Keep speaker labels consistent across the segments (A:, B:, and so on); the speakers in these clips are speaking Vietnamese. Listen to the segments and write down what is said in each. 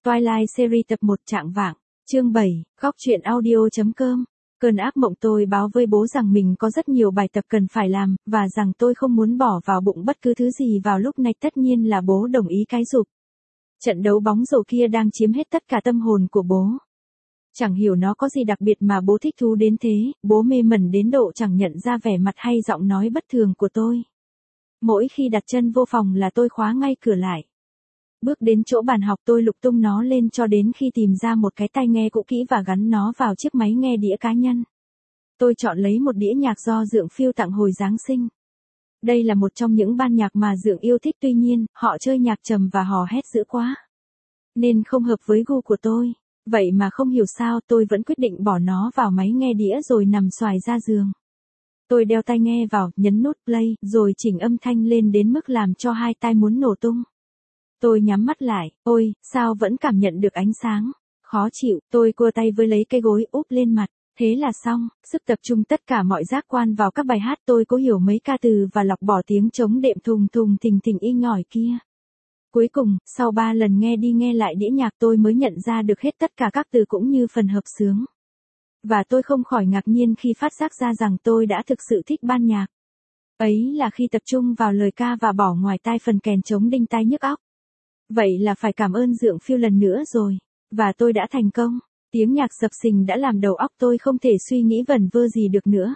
A: Twilight series tập 1 Trạng vạng, chương 7, góc truyện audio.com. Cơn ác mộng tôi báo với bố rằng mình có rất nhiều bài tập cần phải làm, và rằng tôi không muốn bỏ vào bụng bất cứ thứ gì vào lúc này. Tất nhiên là bố đồng ý cái giục. Trận đấu bóng rổ kia đang chiếm hết tất cả tâm hồn của bố. Chẳng hiểu nó có gì đặc biệt mà bố thích thú đến thế, bố mê mẩn đến độ chẳng nhận ra vẻ mặt hay giọng nói bất thường của tôi. Mỗi khi đặt chân vô phòng là tôi khóa ngay cửa lại. Bước đến chỗ bàn học tôi lục tung nó lên cho đến khi tìm ra một cái tai nghe cũ kỹ và gắn nó vào chiếc máy nghe đĩa cá nhân. Tôi chọn lấy một đĩa nhạc do Dượng Phiêu tặng hồi Giáng sinh. Đây là một trong những ban nhạc mà Dượng yêu thích, tuy nhiên, họ chơi nhạc trầm và hò hét dữ quá, nên không hợp với gu của tôi. Vậy mà không hiểu sao tôi vẫn quyết định bỏ nó vào máy nghe đĩa rồi nằm xoài ra giường. Tôi đeo tai nghe vào, nhấn nút play, rồi chỉnh âm thanh lên đến mức làm cho hai tai muốn nổ tung. Tôi nhắm mắt lại, ôi, sao vẫn cảm nhận được ánh sáng. Khó chịu, tôi cua tay với lấy cái gối úp lên mặt. Thế là xong, sức tập trung tất cả mọi giác quan vào các bài hát. Tôi cố hiểu mấy ca từ và lọc bỏ tiếng trống đệm thùng thùng thình thình y ngỏi kia. Cuối cùng, sau 3 lần nghe đi nghe lại đĩa nhạc tôi mới nhận ra được hết tất cả các từ cũng như phần hợp xướng. Và tôi không khỏi ngạc nhiên khi phát giác ra rằng tôi đã thực sự thích ban nhạc. Ấy là khi tập trung vào lời ca và bỏ ngoài tai phần kèn trống đinh tai nhức óc. Vậy là phải cảm ơn Dượng Phiêu lần nữa rồi. Và tôi đã thành công. Tiếng nhạc sập sình đã làm đầu óc tôi không thể suy nghĩ vẩn vơ gì được nữa.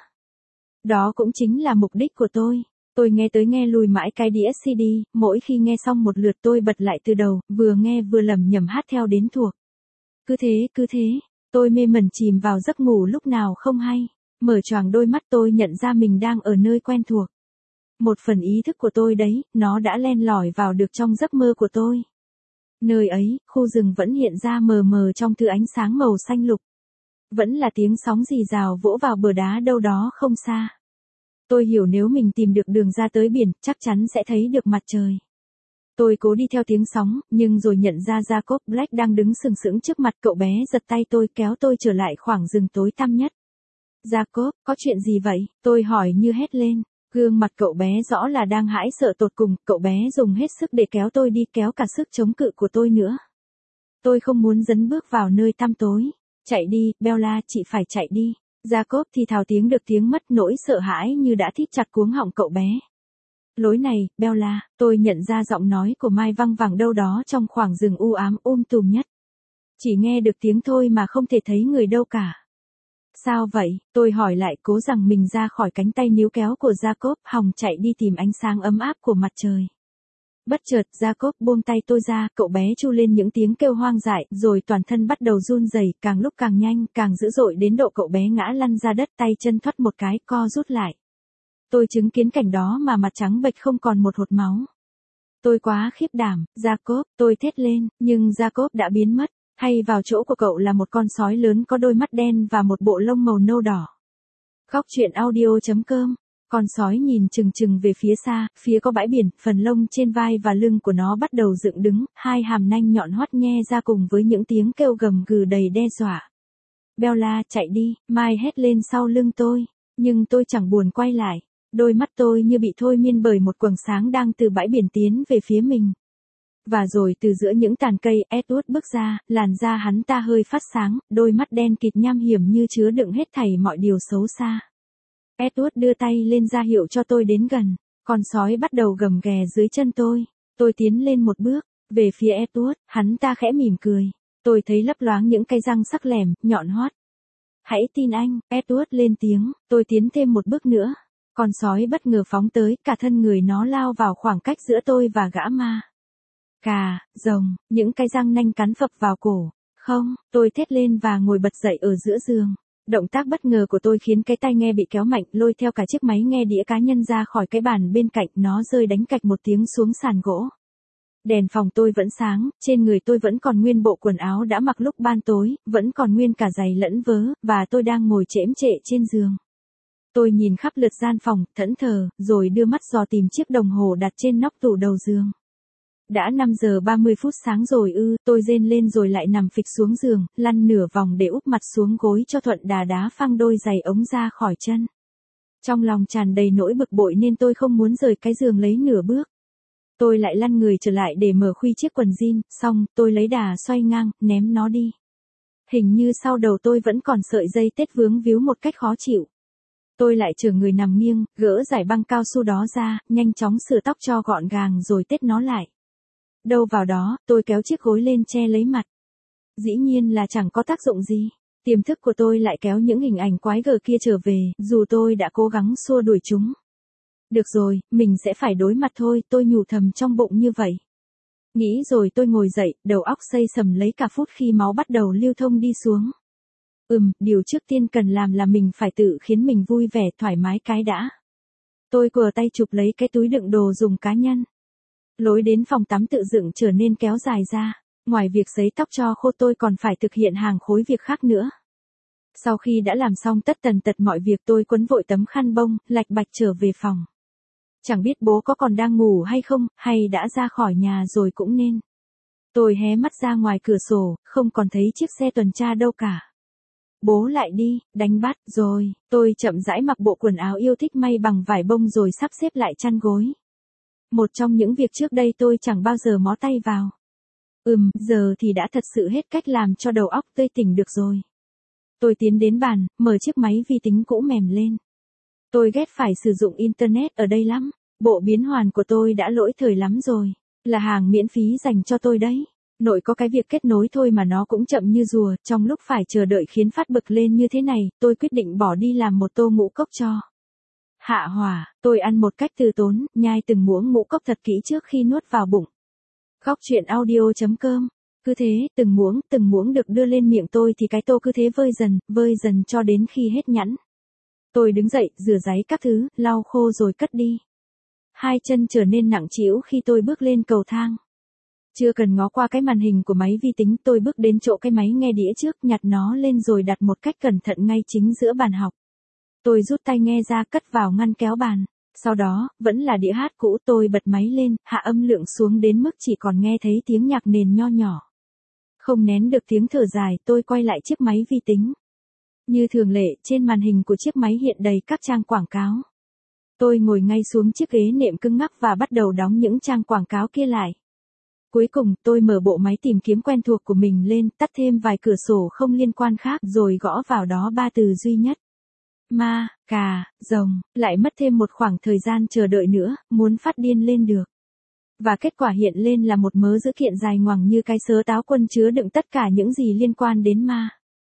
A: Đó cũng chính là mục đích của tôi. Tôi nghe tới nghe lui mãi cái đĩa CD, mỗi khi nghe xong một lượt tôi bật lại từ đầu, vừa nghe vừa lẩm nhẩm hát theo đến thuộc. Cứ thế, tôi mê mẩn chìm vào giấc ngủ lúc nào không hay. Mở choàng đôi mắt tôi nhận ra mình đang ở nơi quen thuộc. Một phần ý thức của tôi đấy, nó đã len lỏi vào được trong giấc mơ của tôi. Nơi ấy, khu rừng vẫn hiện ra mờ mờ trong thứ ánh sáng màu xanh lục. Vẫn là tiếng sóng rì rào vỗ vào bờ đá đâu đó không xa. Tôi hiểu nếu mình tìm được đường ra tới biển, chắc chắn sẽ thấy được mặt trời. Tôi cố đi theo tiếng sóng, nhưng rồi nhận ra Jacob Black đang đứng sừng sững trước mặt. Cậu bé giật tay tôi kéo tôi trở lại khoảng rừng tối tăm nhất. Jacob, có chuyện gì vậy? Tôi hỏi như hét lên. Gương mặt cậu bé rõ là đang hãi sợ tột cùng. Cậu bé dùng hết sức để kéo tôi đi, kéo cả sức chống cự của tôi nữa. Tôi không muốn dấn bước vào nơi tăm tối. Chạy đi, Bella, chị phải chạy đi. Jacob thì thào tiếng được tiếng mất, nỗi sợ hãi như đã thít chặt cuống họng cậu bé. Lối này, Bella, tôi nhận ra giọng nói của Mai văng vẳng đâu đó trong khoảng rừng u ám tùm nhất. Chỉ nghe được tiếng thôi mà không thể thấy người đâu cả. Sao vậy? Tôi hỏi lại, cố rằng mình ra khỏi cánh tay níu kéo của Jacob, hòng chạy đi tìm ánh sáng ấm áp của mặt trời. Bất chợt, Jacob buông tay tôi ra, cậu bé tru lên những tiếng kêu hoang dại, rồi toàn thân bắt đầu run rẩy, càng lúc càng nhanh, càng dữ dội đến độ cậu bé ngã lăn ra đất, tay chân thoắt một cái, co rút lại. Tôi chứng kiến cảnh đó mà mặt trắng bệch không còn một hột máu. Tôi quá khiếp đảm, Jacob, tôi thét lên, nhưng Jacob đã biến mất. Hay vào chỗ của cậu là một con sói lớn có đôi mắt đen và một bộ lông màu nâu đỏ. Góc truyện audio.com. Con sói nhìn chừng chừng về phía xa, phía có bãi biển, phần lông trên vai và lưng của nó bắt đầu dựng đứng, hai hàm nanh nhọn hoắt nhe ra cùng với những tiếng kêu gầm gừ đầy đe dọa. Bella, chạy đi, Mai hét lên sau lưng tôi, nhưng tôi chẳng buồn quay lại. Đôi mắt tôi như bị thôi miên bởi một quầng sáng đang từ bãi biển tiến về phía mình. Và rồi từ giữa những tàn cây, Edward bước ra, làn da hắn ta hơi phát sáng, đôi mắt đen kịt nham hiểm như chứa đựng hết thảy mọi điều xấu xa. Edward đưa tay lên ra hiệu cho tôi đến gần. Con sói bắt đầu gầm ghè dưới chân tôi. Tôi tiến lên một bước, về phía Edward, hắn ta khẽ mỉm cười. Tôi thấy lấp loáng những cái răng sắc lẻm, nhọn hoắt. Hãy tin anh, Edward lên tiếng, tôi tiến thêm một bước nữa. Con sói bất ngờ phóng tới, cả thân người nó lao vào khoảng cách giữa tôi và gã ma. Cà, rồng, những cái răng nanh cắn phập vào cổ. Không, tôi thét lên và ngồi bật dậy ở giữa giường. Động tác bất ngờ của tôi khiến cái tai nghe bị kéo mạnh, lôi theo cả chiếc máy nghe đĩa cá nhân ra khỏi cái bàn bên cạnh, nó rơi đánh cạch một tiếng xuống sàn gỗ. Đèn phòng tôi vẫn sáng, trên người tôi vẫn còn nguyên bộ quần áo đã mặc lúc ban tối, vẫn còn nguyên cả giày lẫn vớ, và tôi đang ngồi chễm chệ trên giường. Tôi nhìn khắp lượt gian phòng, thẫn thờ, rồi đưa mắt dò tìm chiếc đồng hồ đặt trên nóc tủ đầu giường. Đã 5 giờ 30 phút sáng rồi ư, tôi rên lên rồi lại nằm phịch xuống giường, lăn nửa vòng để úp mặt xuống gối cho thuận đá phăng đôi giày ống ra khỏi chân. Trong lòng tràn đầy nỗi bực bội nên tôi không muốn rời cái giường lấy nửa bước. Tôi lại lăn người trở lại để mở khuy chiếc quần jean, xong, tôi lấy đà xoay ngang, ném nó đi. Hình như sau đầu tôi vẫn còn sợi dây tết vướng víu một cách khó chịu. Tôi lại chở người nằm nghiêng, gỡ giải băng cao su đó ra, nhanh chóng sửa tóc cho gọn gàng rồi tết nó lại. Đâu vào đó, tôi kéo chiếc gối lên che lấy mặt. Dĩ nhiên là chẳng có tác dụng gì. Tiềm thức của tôi lại kéo những hình ảnh quái gở kia trở về, dù tôi đã cố gắng xua đuổi chúng. Được rồi, mình sẽ phải đối mặt thôi, tôi nhủ thầm trong bụng như vậy. Nghĩ rồi tôi ngồi dậy, đầu óc xây sầm lấy cả phút khi máu bắt đầu lưu thông đi xuống. Điều trước tiên cần làm là mình phải tự khiến mình vui vẻ thoải mái cái đã. Tôi quờ tay chụp lấy cái túi đựng đồ dùng cá nhân. Lối đến phòng tắm tự dựng trở nên kéo dài ra. Ngoài việc sấy tóc cho khô tôi còn phải thực hiện hàng khối việc khác nữa. Sau khi đã làm xong tất tần tật mọi việc tôi quấn vội tấm khăn bông, lạch bạch trở về phòng. Chẳng biết bố có còn đang ngủ hay không, hay đã ra khỏi nhà rồi cũng nên. Tôi hé mắt ra ngoài cửa sổ, không còn thấy chiếc xe tuần tra đâu cả. Bố lại đi, đánh bắt, rồi, tôi chậm rãi mặc bộ quần áo yêu thích may bằng vải bông rồi sắp xếp lại chăn gối. Một trong những việc trước đây tôi chẳng bao giờ mó tay vào. Giờ thì đã thật sự hết cách làm cho đầu óc tươi tỉnh được rồi. Tôi tiến đến bàn, mở chiếc máy vi tính cũ mềm lên. Tôi ghét phải sử dụng Internet ở đây lắm. Bộ biến hoàn của tôi đã lỗi thời lắm rồi. Là hàng miễn phí dành cho tôi đấy. Nội có cái việc kết nối thôi mà nó cũng chậm như rùa. Trong lúc phải chờ đợi khiến phát bực lên như thế này, tôi quyết định bỏ đi làm một tô ngũ cốc cho. Hạ hỏa, tôi ăn một cách từ tốn, nhai từng muỗng ngũ cốc thật kỹ trước khi nuốt vào bụng. Góc truyện audio.com. Cứ thế, từng muỗng được đưa lên miệng tôi thì cái tô cứ thế vơi dần cho đến khi hết nhẵn. Tôi đứng dậy, rửa ráy các thứ, lau khô rồi cất đi. Hai chân trở nên nặng trĩu khi tôi bước lên cầu thang. Chưa cần ngó qua cái màn hình của máy vi tính, tôi bước đến chỗ cái máy nghe đĩa trước, nhặt nó lên rồi đặt một cách cẩn thận ngay chính giữa bàn học. Tôi rút tai nghe ra cất vào ngăn kéo bàn. Sau đó, vẫn là đĩa hát cũ, tôi bật máy lên, hạ âm lượng xuống đến mức chỉ còn nghe thấy tiếng nhạc nền nho nhỏ. Không nén được tiếng thở dài, tôi quay lại chiếc máy vi tính. Như thường lệ, trên màn hình của chiếc máy hiện đầy các trang quảng cáo. Tôi ngồi ngay xuống chiếc ghế nệm cứng ngắc và bắt đầu đóng những trang quảng cáo kia lại. Cuối cùng, tôi mở bộ máy tìm kiếm quen thuộc của mình lên, tắt thêm vài cửa sổ không liên quan khác rồi gõ vào đó 3 từ duy nhất. Ma, cà, rồng, lại mất thêm một khoảng thời gian chờ đợi nữa, muốn phát điên lên được. Và kết quả hiện lên là một mớ dữ kiện dài ngoằng như cái sớ táo quân chứa đựng tất cả những gì liên quan đến ma.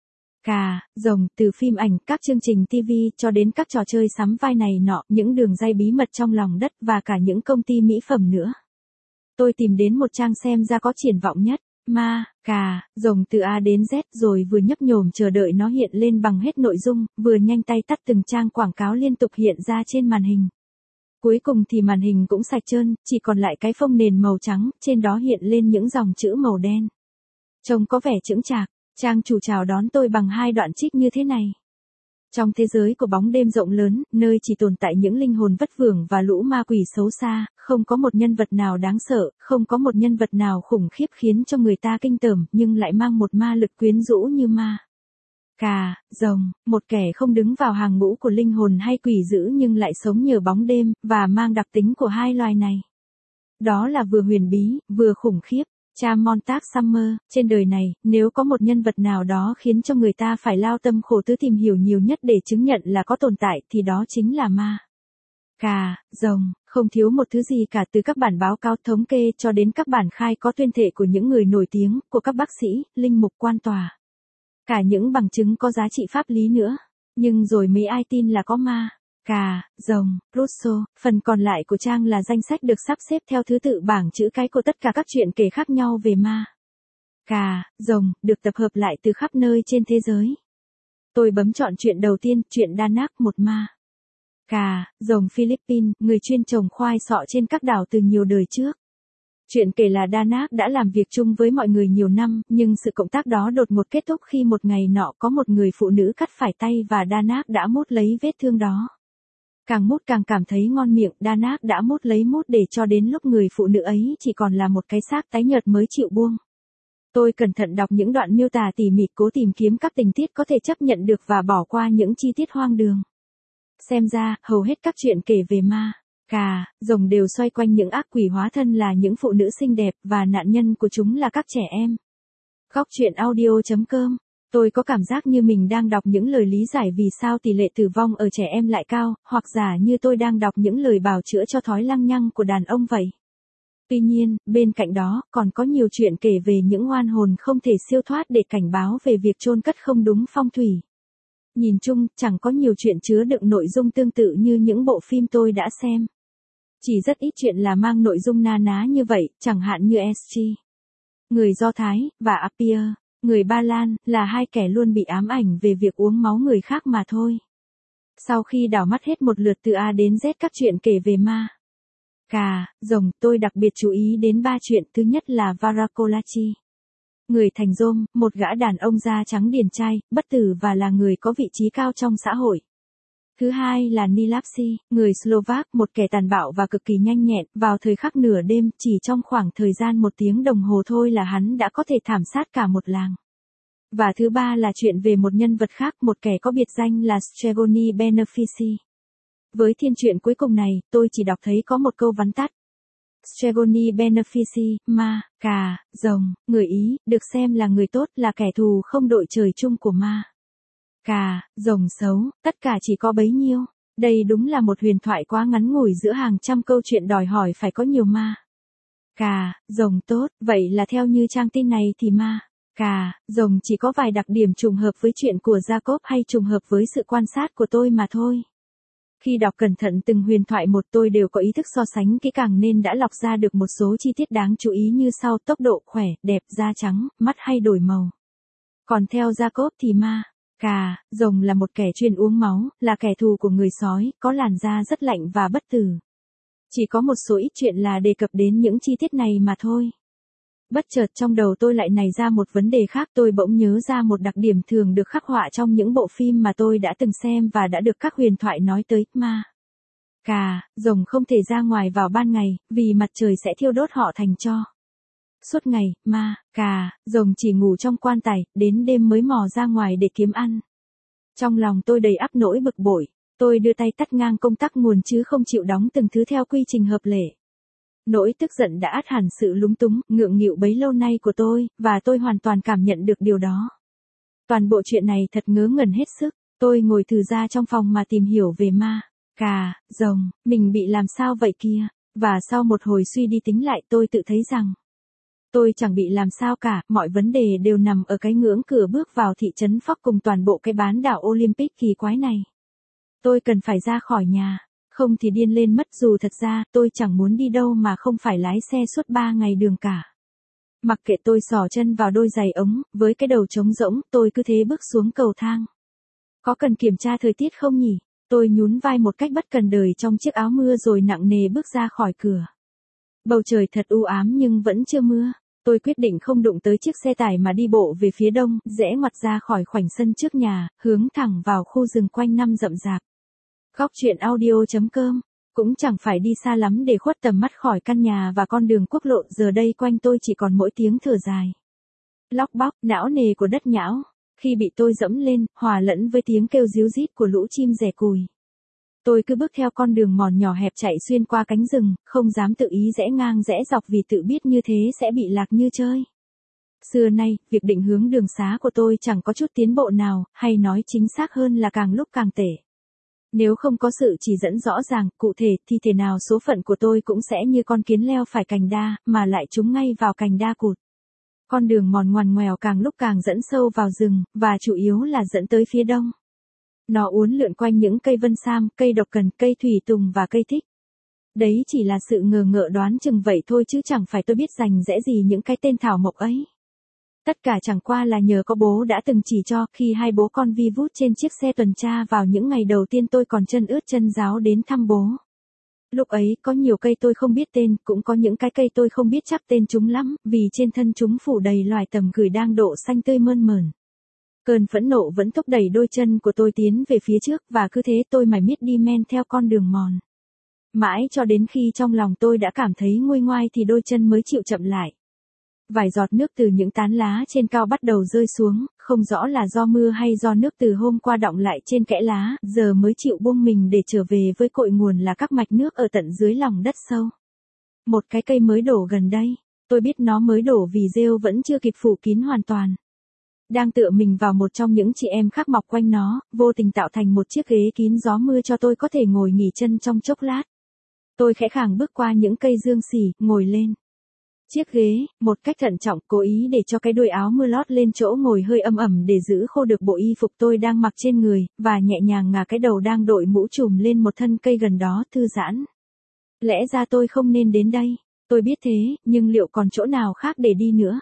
A: Cà, rồng, từ phim ảnh, các chương trình TV cho đến các trò chơi sắm vai này nọ, những đường dây bí mật trong lòng đất và cả những công ty mỹ phẩm nữa. Tôi tìm đến một trang xem ra có triển vọng nhất. Ma, cà, rồng từ A đến Z rồi vừa nhấp nhổm chờ đợi nó hiện lên bằng hết nội dung, vừa nhanh tay tắt từng trang quảng cáo liên tục hiện ra trên màn hình. Cuối cùng thì màn hình cũng sạch trơn, chỉ còn lại cái phông nền màu trắng, trên đó hiện lên những dòng chữ màu đen. Trông có vẻ chững chạc, trang chủ chào đón tôi bằng 2 đoạn trích như thế này. Trong thế giới của bóng đêm rộng lớn, nơi chỉ tồn tại những linh hồn vất vưởng và lũ ma quỷ xấu xa, không có một nhân vật nào đáng sợ, không có một nhân vật nào khủng khiếp khiến cho người ta kinh tởm, nhưng lại mang một ma lực quyến rũ như ma. Cà, rồng, một kẻ không đứng vào hàng ngũ của linh hồn hay quỷ dữ nhưng lại sống nhờ bóng đêm, và mang đặc tính của hai loài này. Đó là vừa huyền bí, vừa khủng khiếp. Cha Montag Summer, trên đời này, nếu có một nhân vật nào đó khiến cho người ta phải lao tâm khổ tứ tìm hiểu nhiều nhất để chứng nhận là có tồn tại thì đó chính là ma. Cà, rồng, không thiếu một thứ gì cả, từ các bản báo cáo thống kê cho đến các bản khai có tuyên thệ của những người nổi tiếng, của các bác sĩ, linh mục quan tòa. Cả những bằng chứng có giá trị pháp lý nữa. Nhưng rồi mấy ai tin là có ma. Cà, rồng, Rousseau, phần còn lại của trang là danh sách được sắp xếp theo thứ tự bảng chữ cái của tất cả các chuyện kể khác nhau về ma. Cà, rồng, được tập hợp lại từ khắp nơi trên thế giới. Tôi bấm chọn chuyện đầu tiên, chuyện Đa Nác, một ma. Cà, rồng Philippines, người chuyên trồng khoai sọ trên các đảo từ nhiều đời trước. Chuyện kể là Đa Nác đã làm việc chung với mọi người nhiều năm, nhưng sự cộng tác đó đột ngột kết thúc khi một ngày nọ có một người phụ nữ cắt phải tay và Đa Nác đã mút lấy vết thương đó. Càng mút càng cảm thấy ngon miệng, Đa Nác đã mút lấy mút để cho đến lúc người phụ nữ ấy chỉ còn là một cái xác tái nhợt mới chịu buông. Tôi cẩn thận đọc những đoạn miêu tả tỉ mỉ, cố tìm kiếm các tình tiết có thể chấp nhận được và bỏ qua những chi tiết hoang đường. Xem ra, hầu hết các chuyện kể về ma Rồng đều xoay quanh những ác quỷ hóa thân là những phụ nữ xinh đẹp và nạn nhân của chúng là các trẻ em. Góc truyện audio.com. Tôi có cảm giác như mình đang đọc những lời lý giải vì sao tỷ lệ tử vong ở trẻ em lại cao, hoặc giả như tôi đang đọc những lời bào chữa cho thói lăng nhăng của đàn ông vậy. Tuy nhiên, bên cạnh đó, còn có nhiều chuyện kể về những oan hồn không thể siêu thoát để cảnh báo về việc chôn cất không đúng phong thủy. Nhìn chung, chẳng có nhiều chuyện chứa đựng nội dung tương tự như những bộ phim tôi đã xem. Chỉ rất ít chuyện là mang nội dung na ná như vậy, chẳng hạn như SG, người Do Thái, và Apia, người Ba Lan, là hai kẻ luôn bị ám ảnh về việc uống máu người khác mà thôi. Sau khi đảo mắt hết một lượt từ A đến Z các chuyện kể về ma, rồng, tôi đặc biệt chú ý đến 3 chuyện. Thứ nhất là Varakolachi, người thành Rome, một gã đàn ông da trắng điển trai, bất tử và là người có vị trí cao trong xã hội. Thứ hai là Nilapsi, người Slovak, một kẻ tàn bạo và cực kỳ nhanh nhẹn, vào thời khắc nửa đêm, chỉ trong khoảng thời gian 1 tiếng đồng hồ thôi là hắn đã có thể thảm sát cả một làng. Và thứ ba là chuyện về một nhân vật khác, một kẻ có biệt danh là Stregoni Benefici. Với thiên truyện cuối cùng này, tôi chỉ đọc thấy có một câu vắn tắt. Stregoni Benefici, ma, rồng, người Ý, được xem là người tốt, là kẻ thù không đội trời chung của ma. Rồng xấu, tất cả chỉ có bấy nhiêu. Đây đúng là một huyền thoại quá ngắn ngủi giữa hàng trăm câu chuyện đòi hỏi phải có nhiều ma. Rồng tốt, vậy là theo như trang tin này thì ma, rồng chỉ có vài đặc điểm trùng hợp với chuyện của Jacob hay trùng hợp với sự quan sát của tôi mà thôi. Khi đọc cẩn thận từng huyền thoại một, tôi đều có ý thức so sánh kỹ càng nên đã lọc ra được một số chi tiết đáng chú ý như sau: tốc độ, khỏe, đẹp, da trắng, mắt hay đổi màu. Còn theo Jacob thì ma, rồng là một kẻ chuyên uống máu, là kẻ thù của người sói, có làn da rất lạnh và bất tử. Chỉ có một số ít chuyện là đề cập đến những chi tiết này mà thôi. Bất chợt trong đầu tôi lại nảy ra một vấn đề khác, tôi bỗng nhớ ra một đặc điểm thường được khắc họa trong những bộ phim mà tôi đã từng xem và đã được các huyền thoại nói tới, ma, rồng không thể ra ngoài vào ban ngày, vì mặt trời sẽ thiêu đốt họ thành tro. Suốt ngày, ma, rồng chỉ ngủ trong quan tài, đến đêm mới mò ra ngoài để kiếm ăn. Trong lòng tôi đầy ắp nỗi bực bội, tôi đưa tay tắt ngang công tắc nguồn chứ không chịu đóng từng thứ theo quy trình hợp lệ. Nỗi tức giận đã át hẳn sự lúng túng, ngượng nghịu bấy lâu nay của tôi, và tôi hoàn toàn cảm nhận được điều đó. Toàn bộ chuyện này thật ngớ ngẩn hết sức, tôi ngồi thừ ra trong phòng mà tìm hiểu về ma, rồng, mình bị làm sao vậy kia, và sau một hồi suy đi tính lại tôi tự thấy rằng tôi chẳng bị làm sao cả, mọi vấn đề đều nằm ở cái ngưỡng cửa bước vào thị trấn Fox cùng toàn bộ cái bán đảo Olympic kỳ quái này. Tôi cần phải ra khỏi nhà, không thì điên lên mất. Dù thật ra, tôi chẳng muốn đi đâu mà không phải lái xe suốt 3 ngày đường cả. Mặc kệ, tôi xỏ chân vào đôi giày ống, với cái đầu trống rỗng, tôi cứ thế bước xuống cầu thang. Có cần kiểm tra thời tiết không nhỉ? Tôi nhún vai một cách bất cần đời trong chiếc áo mưa rồi nặng nề bước ra khỏi cửa. Bầu trời thật u ám nhưng vẫn chưa mưa. Tôi quyết định không đụng tới chiếc xe tải mà đi bộ về phía đông, rẽ ngoặt ra khỏi khoảnh sân trước nhà, hướng thẳng vào khu rừng quanh năm rậm rạp. Góc truyện audio.com. Cũng chẳng phải đi xa lắm để khuất tầm mắt khỏi căn nhà và con đường quốc lộ, giờ đây quanh tôi chỉ còn mỗi tiếng thở dài, lóc bóc, não nề của đất nhão. Khi bị tôi dẫm lên, hòa lẫn với tiếng kêu ríu rít của lũ chim rẻ cùi. Tôi cứ bước theo con đường mòn nhỏ hẹp chạy xuyên qua cánh rừng, không dám tự ý rẽ ngang rẽ dọc vì tự biết như thế sẽ bị lạc như chơi. Xưa nay, việc định hướng đường xá của tôi chẳng có chút tiến bộ nào, hay nói chính xác hơn là càng lúc càng tệ. Nếu không có sự chỉ dẫn rõ ràng, cụ thể, thì thể nào số phận của tôi cũng sẽ như con kiến leo phải cành đa, mà lại trúng ngay vào cành đa cụt. Con đường mòn ngoằn ngoèo càng lúc càng dẫn sâu vào rừng, và chủ yếu là dẫn tới phía đông. Nó uốn lượn quanh những cây vân sam, cây độc cần, cây thủy tùng và cây thích. Đấy chỉ là sự ngờ ngợ đoán chừng vậy thôi chứ chẳng phải tôi biết rành rẽ gì những cái tên thảo mộc ấy. Tất cả chẳng qua là nhờ có bố đã từng chỉ cho, khi hai bố con vi vút trên chiếc xe tuần tra vào những ngày đầu tiên tôi còn chân ướt chân ráo đến thăm bố. Lúc ấy, có nhiều cây tôi không biết tên, cũng có những cái cây tôi không biết chắc tên chúng lắm, vì trên thân chúng phủ đầy loài tầm gửi đang độ xanh tươi mơn mởn. Cơn phẫn nộ vẫn thúc đẩy đôi chân của tôi tiến về phía trước, và cứ thế tôi mải miết đi men theo con đường mòn. Mãi cho đến khi trong lòng tôi đã cảm thấy nguôi ngoai thì đôi chân mới chịu chậm lại. Vài giọt nước từ những tán lá trên cao bắt đầu rơi xuống, không rõ là do mưa hay do nước từ hôm qua đọng lại trên kẽ lá, giờ mới chịu buông mình để trở về với cội nguồn là các mạch nước ở tận dưới lòng đất sâu. Một cái cây mới đổ gần đây, tôi biết nó mới đổ vì rêu vẫn chưa kịp phủ kín hoàn toàn. Đang tựa mình vào một trong những chị em khác mọc quanh nó, vô tình tạo thành một chiếc ghế kín gió mưa cho tôi có thể ngồi nghỉ chân trong chốc lát. Tôi khẽ khàng bước qua những cây dương xỉ, ngồi lên chiếc ghế, một cách thận trọng, cố ý để cho cái đuôi áo mưa lót lên chỗ ngồi hơi ẩm ẩm để giữ khô được bộ y phục tôi đang mặc trên người, và nhẹ nhàng ngả cái đầu đang đội mũ trùm lên một thân cây gần đó thư giãn. Lẽ ra tôi không nên đến đây, tôi biết thế, nhưng liệu còn chỗ nào khác để đi nữa?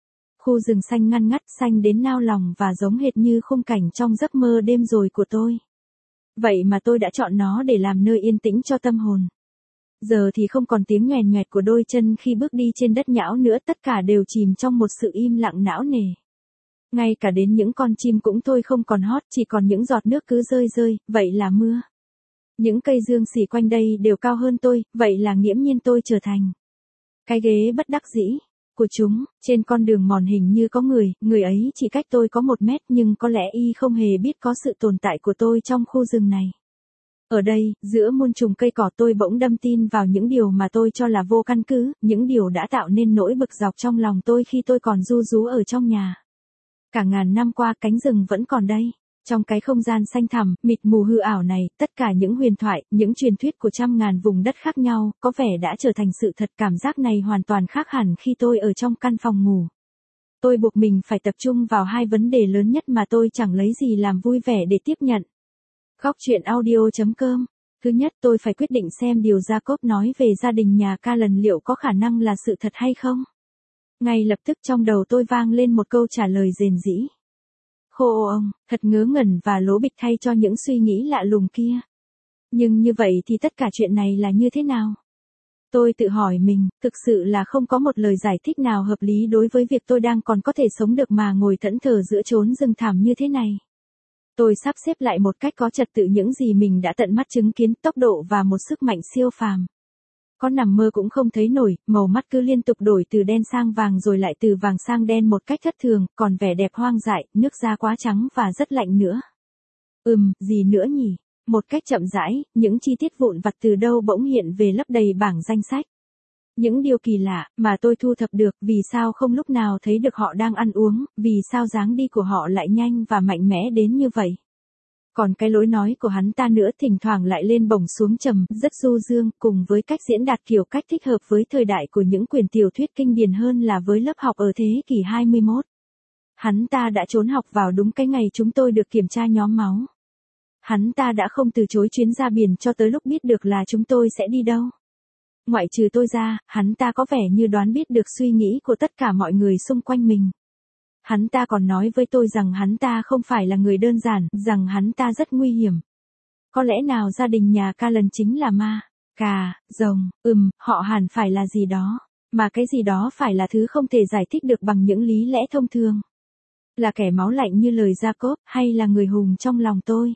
A: Khu rừng xanh ngăn ngắt, xanh đến nao lòng và giống hệt như khung cảnh trong giấc mơ đêm rồi của tôi. Vậy mà tôi đã chọn nó để làm nơi yên tĩnh cho tâm hồn. Giờ thì không còn tiếng nhoèn nhoẹt của đôi chân khi bước đi trên đất nhão nữa, tất cả đều chìm trong một sự im lặng não nề. Ngay cả đến những con chim cũng thôi không còn hót, chỉ còn những giọt nước cứ rơi rơi, vậy là mưa. Những cây dương xỉ quanh đây đều cao hơn tôi, vậy là nghiễm nhiên tôi trở thành cái ghế bất đắc dĩ của chúng. Trên con đường mòn hình như có người ấy chỉ cách tôi có 1 mét, nhưng có lẽ y không hề biết có sự tồn tại của tôi trong khu rừng này. Ở đây, giữa muôn trùng cây cỏ, tôi bỗng đâm tin vào những điều mà tôi cho là vô căn cứ, những điều đã tạo nên nỗi bực dọc trong lòng tôi khi tôi còn ru rú ở trong nhà. Cả ngàn năm qua, cánh rừng vẫn còn đây. Trong cái không gian xanh thẳm, mịt mù hư ảo này, tất cả những huyền thoại, những truyền thuyết của trăm ngàn vùng đất khác nhau, có vẻ đã trở thành sự thật. Cảm giác này hoàn toàn khác hẳn khi tôi ở trong căn phòng ngủ. Tôi buộc mình phải tập trung vào 2 vấn đề lớn nhất mà tôi chẳng lấy gì làm vui vẻ để tiếp nhận. Góc truyện audio.com. Thứ nhất, tôi phải quyết định xem điều Jacob nói về gia đình nhà Callan liệu có khả năng là sự thật hay không. Ngay lập tức trong đầu tôi vang lên một câu trả lời rền rĩ. Khô ông, thật ngớ ngẩn và lố bịch thay cho những suy nghĩ lạ lùng kia. Nhưng như vậy thì tất cả chuyện này là như thế nào? Tôi tự hỏi mình, thực sự là không có một lời giải thích nào hợp lý đối với việc tôi đang còn có thể sống được mà ngồi thẫn thờ giữa chốn rừng thảm như thế này. Tôi sắp xếp lại một cách có trật tự những gì mình đã tận mắt chứng kiến, tốc độ và một sức mạnh siêu phàm. Có nằm mơ cũng không thấy nổi, màu mắt cứ liên tục đổi từ đen sang vàng rồi lại từ vàng sang đen một cách thất thường, còn vẻ đẹp hoang dại, nước da quá trắng và rất lạnh nữa. Gì nữa nhỉ? Một cách chậm rãi, những chi tiết vụn vặt từ đâu bỗng hiện về lấp đầy bảng danh sách. Những điều kỳ lạ mà tôi thu thập được, vì sao không lúc nào thấy được họ đang ăn uống, vì sao dáng đi của họ lại nhanh và mạnh mẽ đến như vậy. Còn cái lối nói của hắn ta nữa, thỉnh thoảng lại lên bổng xuống trầm, rất du dương, cùng với cách diễn đạt kiểu cách thích hợp với thời đại của những quyển tiểu thuyết kinh điển hơn là với lớp học ở thế kỷ 21. Hắn ta đã trốn học vào đúng cái ngày chúng tôi được kiểm tra nhóm máu. Hắn ta đã không từ chối chuyến ra biển cho tới lúc biết được là chúng tôi sẽ đi đâu. Ngoại trừ tôi ra, hắn ta có vẻ như đoán biết được suy nghĩ của tất cả mọi người xung quanh mình. Hắn ta còn nói với tôi rằng hắn ta không phải là người đơn giản, rằng hắn ta rất nguy hiểm. Có lẽ nào gia đình nhà Callan chính là ma, cà, rồng, họ hẳn phải là gì đó, mà cái gì đó phải là thứ không thể giải thích được bằng những lý lẽ thông thường. Là kẻ máu lạnh như lời Jacob, hay là người hùng trong lòng tôi?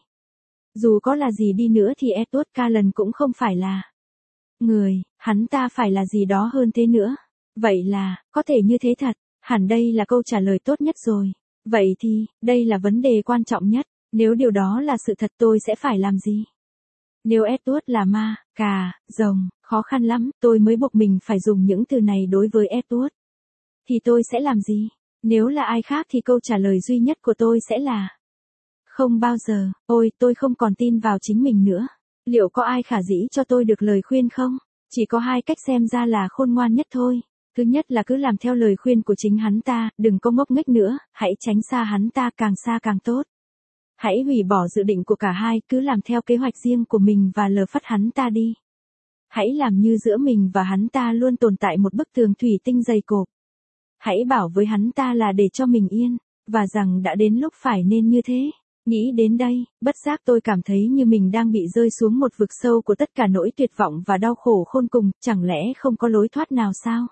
A: Dù có là gì đi nữa thì Edward Callan cũng không phải là người, hắn ta phải là gì đó hơn thế nữa. Vậy là, có thể như thế thật, hẳn đây là câu trả lời tốt nhất rồi. Vậy thì, đây là vấn đề quan trọng nhất, nếu điều đó là sự thật tôi sẽ phải làm gì? Nếu Edward là ma, cà, rồng, khó khăn lắm, tôi mới buộc mình phải dùng những từ này đối với Edward. Thì tôi sẽ làm gì? Nếu là ai khác thì câu trả lời duy nhất của tôi sẽ là không bao giờ. Ôi, tôi không còn tin vào chính mình nữa. Liệu có ai khả dĩ cho tôi được lời khuyên không? Chỉ có 2 cách xem ra là khôn ngoan nhất thôi. Thứ nhất là cứ làm theo lời khuyên của chính hắn ta, đừng có ngốc nghếch nữa, hãy tránh xa hắn ta, càng xa càng tốt. Hãy hủy bỏ dự định của cả hai, cứ làm theo kế hoạch riêng của mình và lờ phắt hắn ta đi. Hãy làm như giữa mình và hắn ta luôn tồn tại một bức tường thủy tinh dày cộp. Hãy bảo với hắn ta là để cho mình yên, và rằng đã đến lúc phải nên như thế. Nghĩ đến đây, bất giác tôi cảm thấy như mình đang bị rơi xuống một vực sâu của tất cả nỗi tuyệt vọng và đau khổ khôn cùng, chẳng lẽ không có lối thoát nào sao?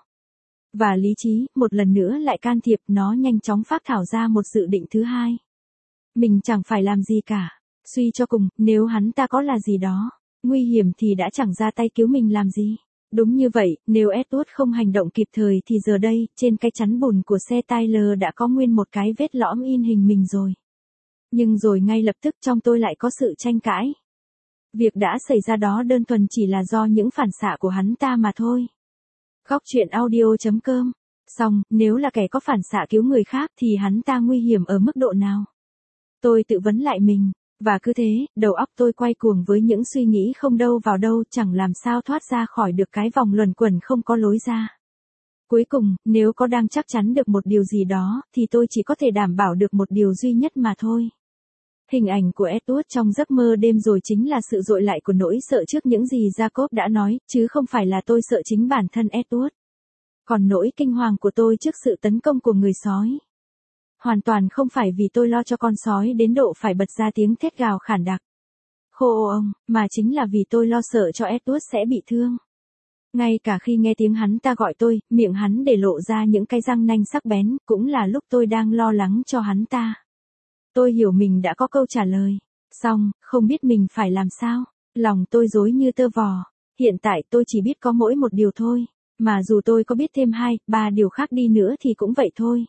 A: Và lý trí, một lần nữa lại can thiệp, nó nhanh chóng phác thảo ra một dự định thứ hai. Mình chẳng phải làm gì cả. Suy cho cùng, nếu hắn ta có là gì đó nguy hiểm thì đã chẳng ra tay cứu mình làm gì. Đúng như vậy, nếu Edward không hành động kịp thời thì giờ đây, trên cái chắn bùn của xe Tyler đã có nguyên một cái vết lõm in hình mình rồi. Nhưng rồi ngay lập tức trong tôi lại có sự tranh cãi. Việc đã xảy ra đó đơn thuần chỉ là do những phản xạ của hắn ta mà thôi. Góc truyện audio.com. Xong, nếu là kẻ có phản xạ cứu người khác thì hắn ta nguy hiểm ở mức độ nào? Tôi tự vấn lại mình. Và cứ thế, đầu óc tôi quay cuồng với những suy nghĩ không đâu vào đâu, chẳng làm sao thoát ra khỏi được cái vòng luẩn quẩn không có lối ra. Cuối cùng, nếu có đang chắc chắn được một điều gì đó, thì tôi chỉ có thể đảm bảo được một điều duy nhất mà thôi. Hình ảnh của Edward trong giấc mơ đêm rồi chính là sự dội lại của nỗi sợ trước những gì Jacob đã nói, chứ không phải là tôi sợ chính bản thân Edward. Còn nỗi kinh hoàng của tôi trước sự tấn công của người sói. Hoàn toàn không phải vì tôi lo cho con sói đến độ phải bật ra tiếng thét gào khản đặc. Khô ông, mà chính là vì tôi lo sợ cho Edward sẽ bị thương. Ngay cả khi nghe tiếng hắn ta gọi tôi, miệng hắn để lộ ra những cái răng nanh sắc bén, cũng là lúc tôi đang lo lắng cho hắn ta. Tôi hiểu mình đã có câu trả lời. Xong, không biết mình phải làm sao. Lòng tôi rối như tơ vò. Hiện tại tôi chỉ biết có mỗi một điều thôi. Mà dù tôi có biết thêm 2, 3 điều khác đi nữa thì cũng vậy thôi.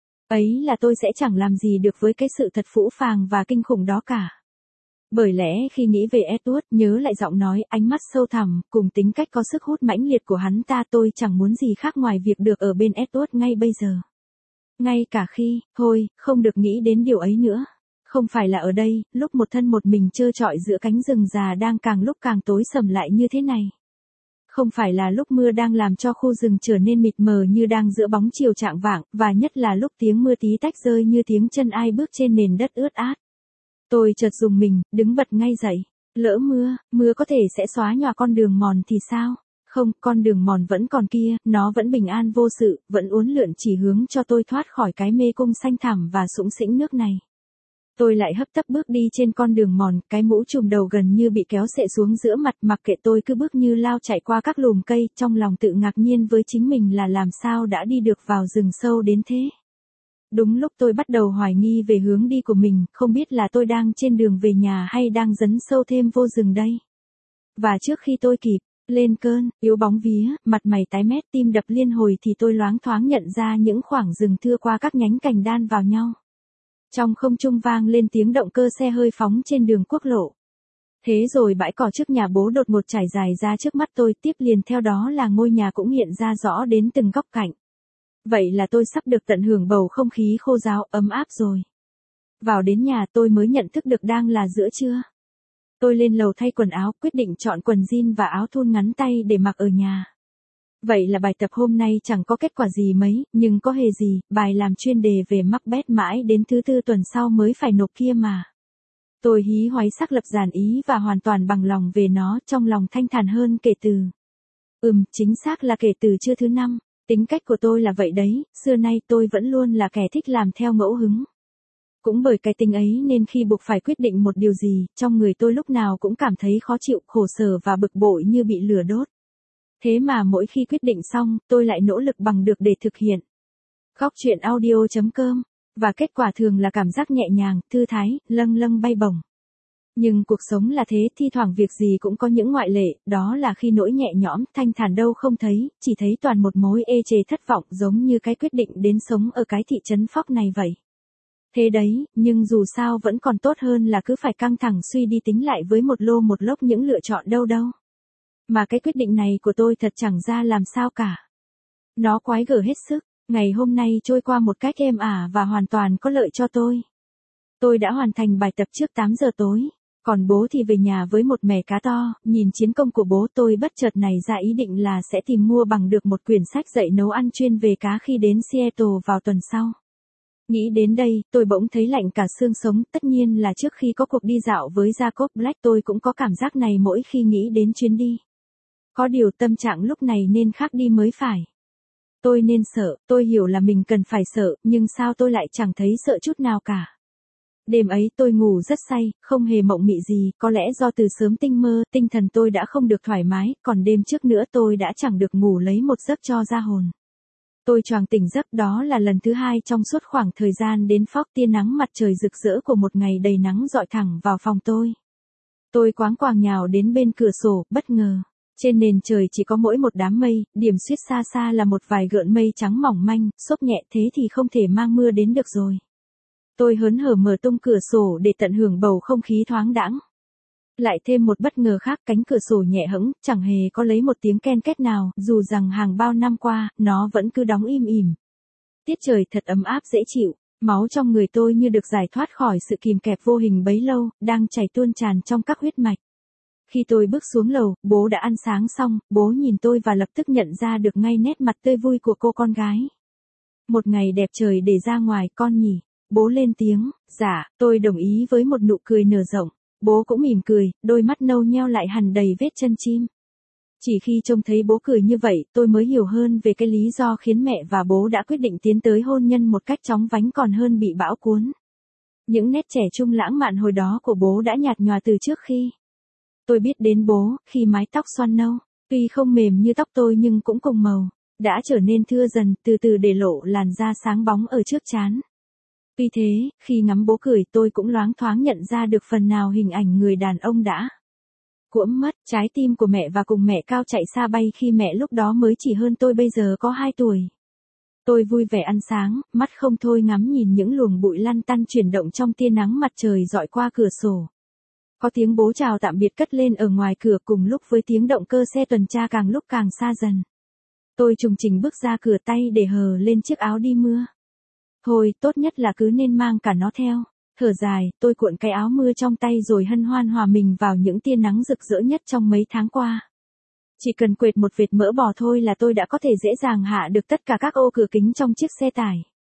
A: Ấy là tôi sẽ chẳng làm gì được với cái sự thật phũ phàng và kinh khủng đó cả. Bởi lẽ khi nghĩ về Edward, nhớ lại giọng nói, ánh mắt sâu thẳm, cùng tính cách có sức hút mãnh liệt của hắn ta, tôi chẳng muốn gì khác ngoài việc được ở bên Edward ngay bây giờ. Ngay cả khi, thôi, không được nghĩ đến điều ấy nữa. Không phải là ở đây, lúc một thân một mình trơ trọi giữa cánh rừng già đang càng lúc càng tối sầm lại như thế này. Không phải là lúc mưa đang làm cho khu rừng trở nên mịt mờ như đang giữa bóng chiều chạng vạng, và nhất là lúc tiếng mưa tí tách rơi như tiếng chân ai bước trên nền đất ướt át. Tôi chợt rùng mình, đứng bật ngay dậy. Lỡ mưa có thể sẽ xóa nhòa con đường mòn thì sao? Không, con đường mòn vẫn còn kia, nó vẫn bình an vô sự, vẫn uốn lượn chỉ hướng cho tôi thoát khỏi cái mê cung xanh thẳm và sũng sĩnh nước này. Tôi lại hấp tấp bước đi trên con đường mòn, cái mũ trùm đầu gần như bị kéo xệ xuống giữa mặt, mặc kệ tôi cứ bước như lao chạy qua các lùm cây, trong lòng tự ngạc nhiên với chính mình là làm sao đã đi được vào rừng sâu đến thế. Đúng lúc tôi bắt đầu hoài nghi về hướng đi của mình, không biết là tôi đang trên đường về nhà hay đang dấn sâu thêm vô rừng đây. Và trước khi tôi kịp lên cơn yếu bóng vía, mặt mày tái mét, tim đập liên hồi thì tôi loáng thoáng nhận ra những khoảng rừng thưa qua các nhánh cành đan vào nhau. Trong không trung vang lên tiếng động cơ xe hơi phóng trên đường quốc lộ. Thế rồi bãi cỏ trước nhà bố đột ngột trải dài ra trước mắt tôi, tiếp liền theo đó là ngôi nhà cũng hiện ra rõ đến từng góc cạnh. Vậy là tôi sắp được tận hưởng bầu không khí khô ráo ấm áp rồi. Vào đến nhà tôi mới nhận thức được đang là giữa trưa. Tôi lên lầu thay quần áo, quyết định chọn quần jean và áo thun ngắn tay để mặc ở nhà. Vậy là bài tập hôm nay chẳng có kết quả gì mấy, nhưng có hề gì, bài làm chuyên đề về Macbeth mãi đến thứ 4 tuần sau mới phải nộp kia mà. Tôi hí hoáy xác lập dàn ý và hoàn toàn bằng lòng về nó, trong lòng thanh thản hơn kể từ. Chính xác là kể từ trưa thứ 5. Tính cách của tôi là vậy đấy, xưa nay tôi vẫn luôn là kẻ thích làm theo ngẫu hứng. Cũng bởi cái tính ấy nên khi buộc phải quyết định một điều gì, trong người tôi lúc nào cũng cảm thấy khó chịu, khổ sở và bực bội như bị lửa đốt. Thế mà mỗi khi quyết định xong, tôi lại nỗ lực bằng được để thực hiện. Góc truyện audio.com. Và kết quả thường là cảm giác nhẹ nhàng, thư thái, lâng lâng bay bổng. Nhưng cuộc sống là thế, thi thoảng việc gì cũng có những ngoại lệ, đó là khi nỗi nhẹ nhõm, thanh thản đâu không thấy, chỉ thấy toàn một mối ê chề thất vọng, giống như cái quyết định đến sống ở cái thị trấn Phóc này vậy. Thế đấy, nhưng dù sao vẫn còn tốt hơn là cứ phải căng thẳng suy đi tính lại với một lô một lốc những lựa chọn đâu. Mà cái quyết định này của tôi thật chẳng ra làm sao cả. Nó quái gở hết sức, ngày hôm nay trôi qua một cách êm ả và hoàn toàn có lợi cho tôi. Tôi đã hoàn thành bài tập trước 8 giờ tối. Còn bố thì về nhà với một mẻ cá to, nhìn chiến công của bố tôi bất chợt nảy ra ý định là sẽ tìm mua bằng được một quyển sách dạy nấu ăn chuyên về cá khi đến Seattle vào tuần sau. Nghĩ đến đây, tôi bỗng thấy lạnh cả xương sống, tất nhiên là trước khi có cuộc đi dạo với Jacob Black tôi cũng có cảm giác này mỗi khi nghĩ đến chuyến đi. Có điều tâm trạng lúc này nên khác đi mới phải. Tôi nên sợ, tôi hiểu là mình cần phải sợ, nhưng sao tôi lại chẳng thấy sợ chút nào cả. Đêm ấy tôi ngủ rất say, không hề mộng mị gì, có lẽ do từ sớm tinh mơ, tinh thần tôi đã không được thoải mái, còn đêm trước nữa tôi đã chẳng được ngủ lấy một giấc cho ra hồn. Tôi choàng tỉnh giấc, đó là lần thứ 2 trong suốt khoảng thời gian đến Phóc, tia nắng mặt trời rực rỡ của một ngày đầy nắng rọi thẳng vào phòng tôi. Tôi quáng quàng nhào đến bên cửa sổ, bất ngờ. Trên nền trời chỉ có mỗi một đám mây, điểm xuyết xa xa là một vài gợn mây trắng mỏng manh, xốp nhẹ thế thì không thể mang mưa đến được rồi. Tôi hớn hở mở tung cửa sổ để tận hưởng bầu không khí thoáng đãng. Lại thêm một bất ngờ khác, cánh cửa sổ nhẹ hẫng, chẳng hề có lấy một tiếng ken két nào, dù rằng hàng bao năm qua, nó vẫn cứ đóng im ỉm. Tiết trời thật ấm áp dễ chịu, máu trong người tôi như được giải thoát khỏi sự kìm kẹp vô hình bấy lâu, đang chảy tuôn tràn trong các huyết mạch. Khi tôi bước xuống lầu, bố đã ăn sáng xong, bố nhìn tôi và lập tức nhận ra được ngay nét mặt tươi vui của cô con gái. Một ngày đẹp trời để ra ngoài con nhỉ, bố lên tiếng, dạ, tôi đồng ý với một nụ cười nở rộng. Bố cũng mỉm cười, đôi mắt nâu nheo lại hằn đầy vết chân chim. Chỉ khi trông thấy bố cười như vậy, tôi mới hiểu hơn về cái lý do khiến mẹ và bố đã quyết định tiến tới hôn nhân một cách chóng vánh còn hơn bị bão cuốn. Những nét trẻ trung lãng mạn hồi đó của bố đã nhạt nhòa từ trước khi tôi biết đến bố, khi mái tóc xoăn nâu, tuy không mềm như tóc tôi nhưng cũng cùng màu, đã trở nên thưa dần, từ từ để lộ làn da sáng bóng ở trước trán. Vì thế, khi ngắm bố cười tôi cũng loáng thoáng nhận ra được phần nào hình ảnh người đàn ông đã cuỗm mất. Trái tim của mẹ và cùng mẹ cao chạy xa bay khi mẹ lúc đó mới chỉ hơn tôi bây giờ có 2 tuổi. Tôi vui vẻ ăn sáng, mắt không thôi ngắm nhìn những luồng bụi lăn tăn chuyển động trong tia nắng mặt trời dọi qua cửa sổ. Có tiếng bố chào tạm biệt cất lên ở ngoài cửa cùng lúc với tiếng động cơ xe tuần tra càng lúc càng xa dần. Tôi trùng trình bước ra cửa tay để hờ lên chiếc áo đi mưa. Thôi, tốt nhất là cứ nên mang cả nó theo. Thở dài, tôi cuộn cái áo mưa trong tay rồi hân hoan hòa mình vào những tia nắng rực rỡ nhất trong mấy tháng qua. Chỉ cần quệt một vệt mỡ bò thôi là tôi đã có thể dễ dàng hạ được tất cả các ô cửa kính trong chiếc xe tải.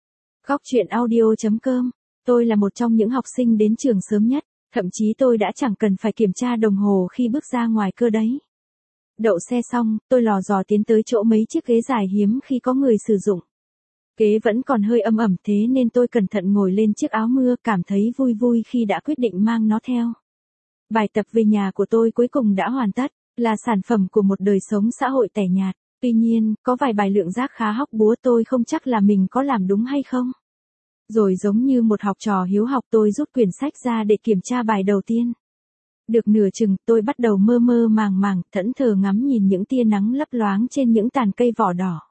A: Góc truyện audio.com. Tôi là một trong những học sinh đến trường sớm nhất, thậm chí tôi đã chẳng cần phải kiểm tra đồng hồ khi bước ra ngoài cơ đấy. Đậu xe xong, tôi lò dò tiến tới chỗ mấy chiếc ghế dài hiếm khi có người sử dụng. Ghế vẫn còn hơi ấm ẩm thế nên tôi cẩn thận ngồi lên chiếc áo mưa, cảm thấy vui vui khi đã quyết định mang nó theo. Bài tập về nhà của tôi cuối cùng đã hoàn tất, là sản phẩm của một đời sống xã hội tẻ nhạt. Tuy nhiên, có vài bài lượng giác khá hóc búa tôi không chắc là mình có làm đúng hay không. Rồi giống như một học trò hiếu học tôi rút quyển sách ra để kiểm tra bài đầu tiên. Được nửa chừng, tôi bắt đầu mơ mơ màng màng, thẫn thờ ngắm nhìn những tia nắng lấp loáng trên những tàn cây vỏ đỏ.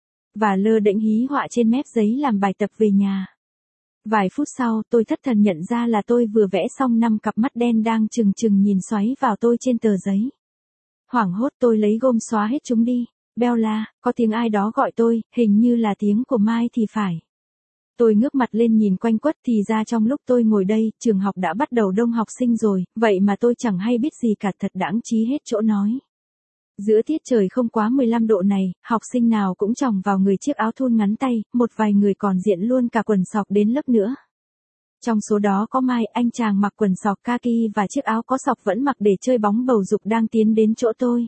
A: Và lơ đễnh hí họa trên mép giấy làm bài tập về nhà. Vài phút sau, tôi thất thần nhận ra là tôi vừa vẽ xong 5 cặp mắt đen đang trừng trừng nhìn xoáy vào tôi trên tờ giấy. Hoảng hốt tôi lấy gôm xóa hết chúng đi. Bella, có tiếng ai đó gọi tôi, hình như là tiếng của Mai thì phải. Tôi ngước mặt lên nhìn quanh quất thì ra trong lúc tôi ngồi đây, trường học đã bắt đầu đông học sinh rồi, vậy mà tôi chẳng hay biết gì cả, thật đáng trí hết chỗ nói. Giữa tiết trời không quá 15 độ này, học sinh nào cũng choàng vào người chiếc áo thun ngắn tay, một vài người còn diện luôn cả quần sọc đến lớp nữa. Trong số đó có Mai, anh chàng mặc quần sọc kaki và chiếc áo có sọc vẫn mặc để chơi bóng bầu dục đang tiến đến chỗ tôi.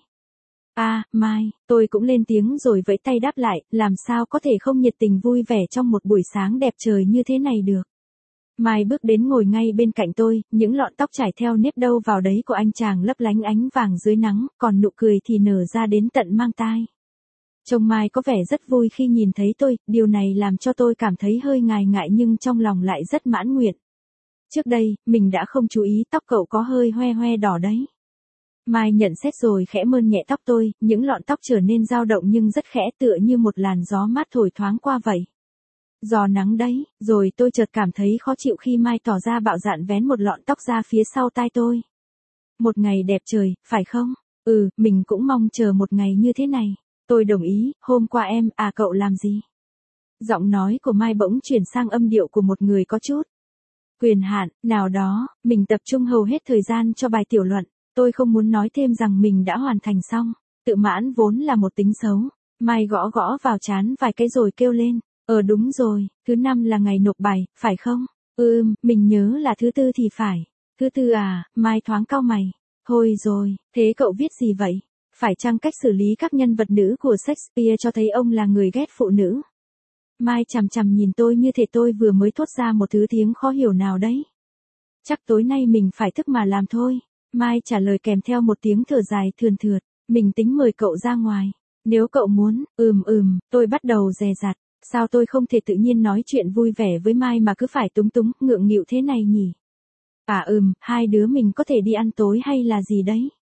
A: Mai, tôi cũng lên tiếng rồi vẫy tay đáp lại, làm sao có thể không nhiệt tình vui vẻ trong một buổi sáng đẹp trời như thế này được. Mai bước đến ngồi ngay bên cạnh tôi, những lọn tóc trải theo nếp đâu vào đấy của anh chàng lấp lánh ánh vàng dưới nắng, còn nụ cười thì nở ra đến tận mang tai. Trông Mai có vẻ rất vui khi nhìn thấy tôi, điều này làm cho tôi cảm thấy hơi ngại ngại nhưng trong lòng lại rất mãn nguyện. Trước đây, mình đã không chú ý tóc cậu có hơi hoe hoe đỏ đấy. Mai nhận xét rồi khẽ mơn nhẹ tóc tôi, những lọn tóc trở nên dao động nhưng rất khẽ tựa như một làn gió mát thổi thoáng qua vậy. Gió nắng đấy, rồi tôi chợt cảm thấy khó chịu khi Mai tỏ ra bạo dạn vén một lọn tóc ra phía sau tai tôi. Một ngày đẹp trời, phải không? Mình cũng mong chờ một ngày như thế này. Tôi đồng ý, hôm qua cậu làm gì? Giọng nói của Mai bỗng chuyển sang âm điệu của một người có chút quyền hạn nào đó, mình tập trung hầu hết thời gian cho bài tiểu luận. Tôi không muốn nói thêm rằng mình đã hoàn thành xong. Tự mãn vốn là một tính xấu. Mai gõ gõ vào trán vài cái rồi kêu lên. Đúng rồi, thứ 5 là ngày nộp bài, phải không? Mình nhớ là thứ 4 thì phải. Thứ 4 à, Mai thoáng cau mày. Thôi rồi, thế cậu viết gì vậy? Phải chăng cách xử lý các nhân vật nữ của Shakespeare cho thấy ông là người ghét phụ nữ? Mai chằm chằm nhìn tôi như thể tôi vừa mới thốt ra một thứ tiếng khó hiểu nào đấy. Chắc tối nay mình phải thức mà làm thôi. Mai trả lời kèm theo một tiếng thở dài thườn thượt. Mình tính mời cậu ra ngoài. Nếu cậu muốn, tôi bắt đầu dè dặt. Sao tôi không thể tự nhiên nói chuyện vui vẻ với Mai mà cứ phải túng túng, ngượng nghịu thế này nhỉ? Hai đứa mình có thể đi ăn tối hay là gì đấy?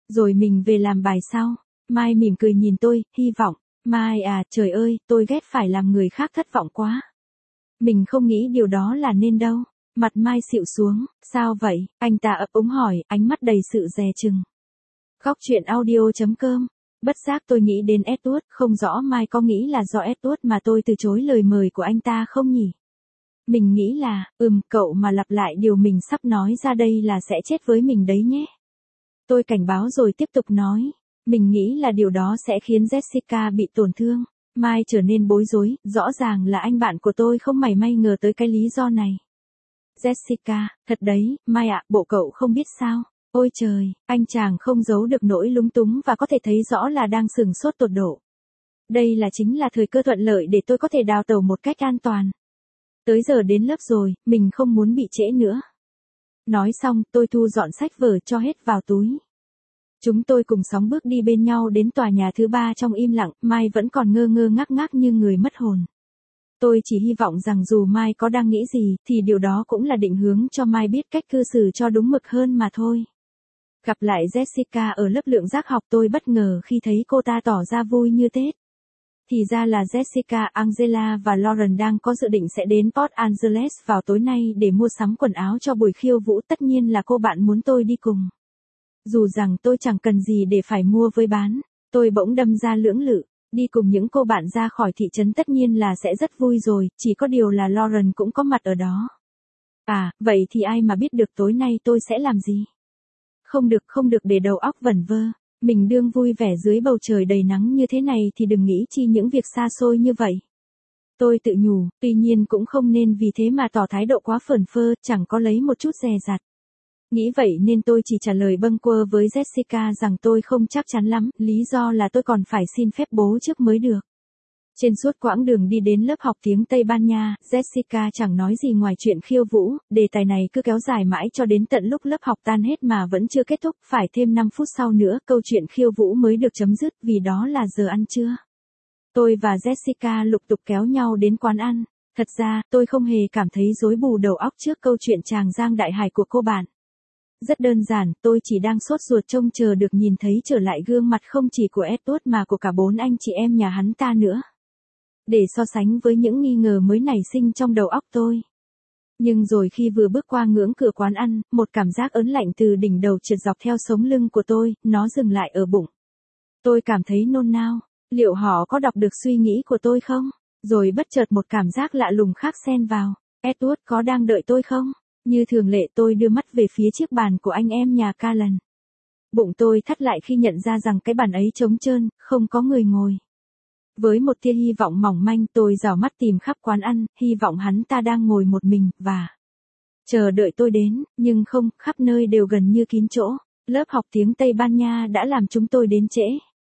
A: Rồi mình về làm bài sau. Mai mỉm cười nhìn tôi, hy vọng. Mai à, trời ơi, tôi ghét phải làm người khác thất vọng quá. Mình không nghĩ điều đó là nên đâu. Mặt Mai xịu xuống, sao vậy? Anh ta ấp úng hỏi, ánh mắt đầy sự dè chừng. Góc chuyện audio.com. Bất giác tôi nghĩ đến Edward, không rõ Mai có nghĩ là do Edward mà tôi từ chối lời mời của anh ta không nhỉ? Mình nghĩ là, cậu mà lặp lại điều mình sắp nói ra đây là sẽ chết với mình đấy nhé. Tôi cảnh báo rồi tiếp tục nói. Mình nghĩ là điều đó sẽ khiến Jessica bị tổn thương. Mai trở nên bối rối, rõ ràng là anh bạn của tôi không mảy may ngờ tới cái lý do này. Jessica, thật đấy, Mai ạ, bộ cậu không biết sao. Ôi trời, anh chàng không giấu được nỗi lúng túng và có thể thấy rõ là đang sửng sốt tột độ. Đây chính là thời cơ thuận lợi để tôi có thể đào tẩu một cách an toàn. Tới giờ đến lớp rồi, mình không muốn bị trễ nữa. Nói xong, tôi thu dọn sách vở cho hết vào túi. Chúng tôi cùng sóng bước đi bên nhau đến tòa nhà thứ 3 trong im lặng, Mai vẫn còn ngơ ngơ ngác ngác như người mất hồn. Tôi chỉ hy vọng rằng dù Mai có đang nghĩ gì, thì điều đó cũng là định hướng cho Mai biết cách cư xử cho đúng mực hơn mà thôi. Gặp lại Jessica ở lớp lượng giác học, tôi bất ngờ khi thấy cô ta tỏ ra vui như Tết. Thì ra là Jessica, Angela và Lauren đang có dự định sẽ đến Port Angeles vào tối nay để mua sắm quần áo cho buổi khiêu vũ, tất nhiên là cô bạn muốn tôi đi cùng. Dù rằng tôi chẳng cần gì để phải mua với bán, tôi bỗng đâm ra lưỡng lự, đi cùng những cô bạn ra khỏi thị trấn tất nhiên là sẽ rất vui rồi, chỉ có điều là Lauren cũng có mặt ở đó. À, vậy thì ai mà biết được tối nay tôi sẽ làm gì? Không được để đầu óc vẩn vơ. Mình đương vui vẻ dưới bầu trời đầy nắng như thế này thì đừng nghĩ chi những việc xa xôi như vậy. Tôi tự nhủ, tuy nhiên cũng không nên vì thế mà tỏ thái độ quá phởn phơ, chẳng có lấy một chút dè dặt. Nghĩ vậy nên tôi chỉ trả lời bâng quơ với Jessica rằng tôi không chắc chắn lắm, lý do là tôi còn phải xin phép bố trước mới được. Trên suốt quãng đường đi đến lớp học tiếng Tây Ban Nha, Jessica chẳng nói gì ngoài chuyện khiêu vũ, đề tài này cứ kéo dài mãi cho đến tận lúc lớp học tan hết mà vẫn chưa kết thúc, phải thêm 5 phút sau nữa câu chuyện khiêu vũ mới được chấm dứt vì đó là giờ ăn trưa. Tôi và Jessica lục tục kéo nhau đến quán ăn. Thật ra, tôi không hề cảm thấy rối bù đầu óc trước câu chuyện chàng Giang Đại Hải của cô bạn. Rất đơn giản, tôi chỉ đang sốt ruột trông chờ được nhìn thấy trở lại gương mặt không chỉ của Edward mà của cả 4 anh chị em nhà hắn ta nữa. Để so sánh với những nghi ngờ mới nảy sinh trong đầu óc tôi. Nhưng rồi khi vừa bước qua ngưỡng cửa quán ăn, một cảm giác ớn lạnh từ đỉnh đầu trượt dọc theo sống lưng của tôi, nó dừng lại ở bụng. Tôi cảm thấy nôn nao, liệu họ có đọc được suy nghĩ của tôi không? Rồi bất chợt một cảm giác lạ lùng khác xen vào. Edward có đang đợi tôi không? Như thường lệ tôi đưa mắt về phía chiếc bàn của anh em nhà Callan. Bụng tôi thắt lại khi nhận ra rằng cái bàn ấy trống trơn, không có người ngồi. Với một tia hy vọng mỏng manh tôi dò mắt tìm khắp quán ăn, hy vọng hắn ta đang ngồi một mình, và chờ đợi tôi đến, nhưng không, khắp nơi đều gần như kín chỗ. Lớp học tiếng Tây Ban Nha đã làm chúng tôi đến trễ.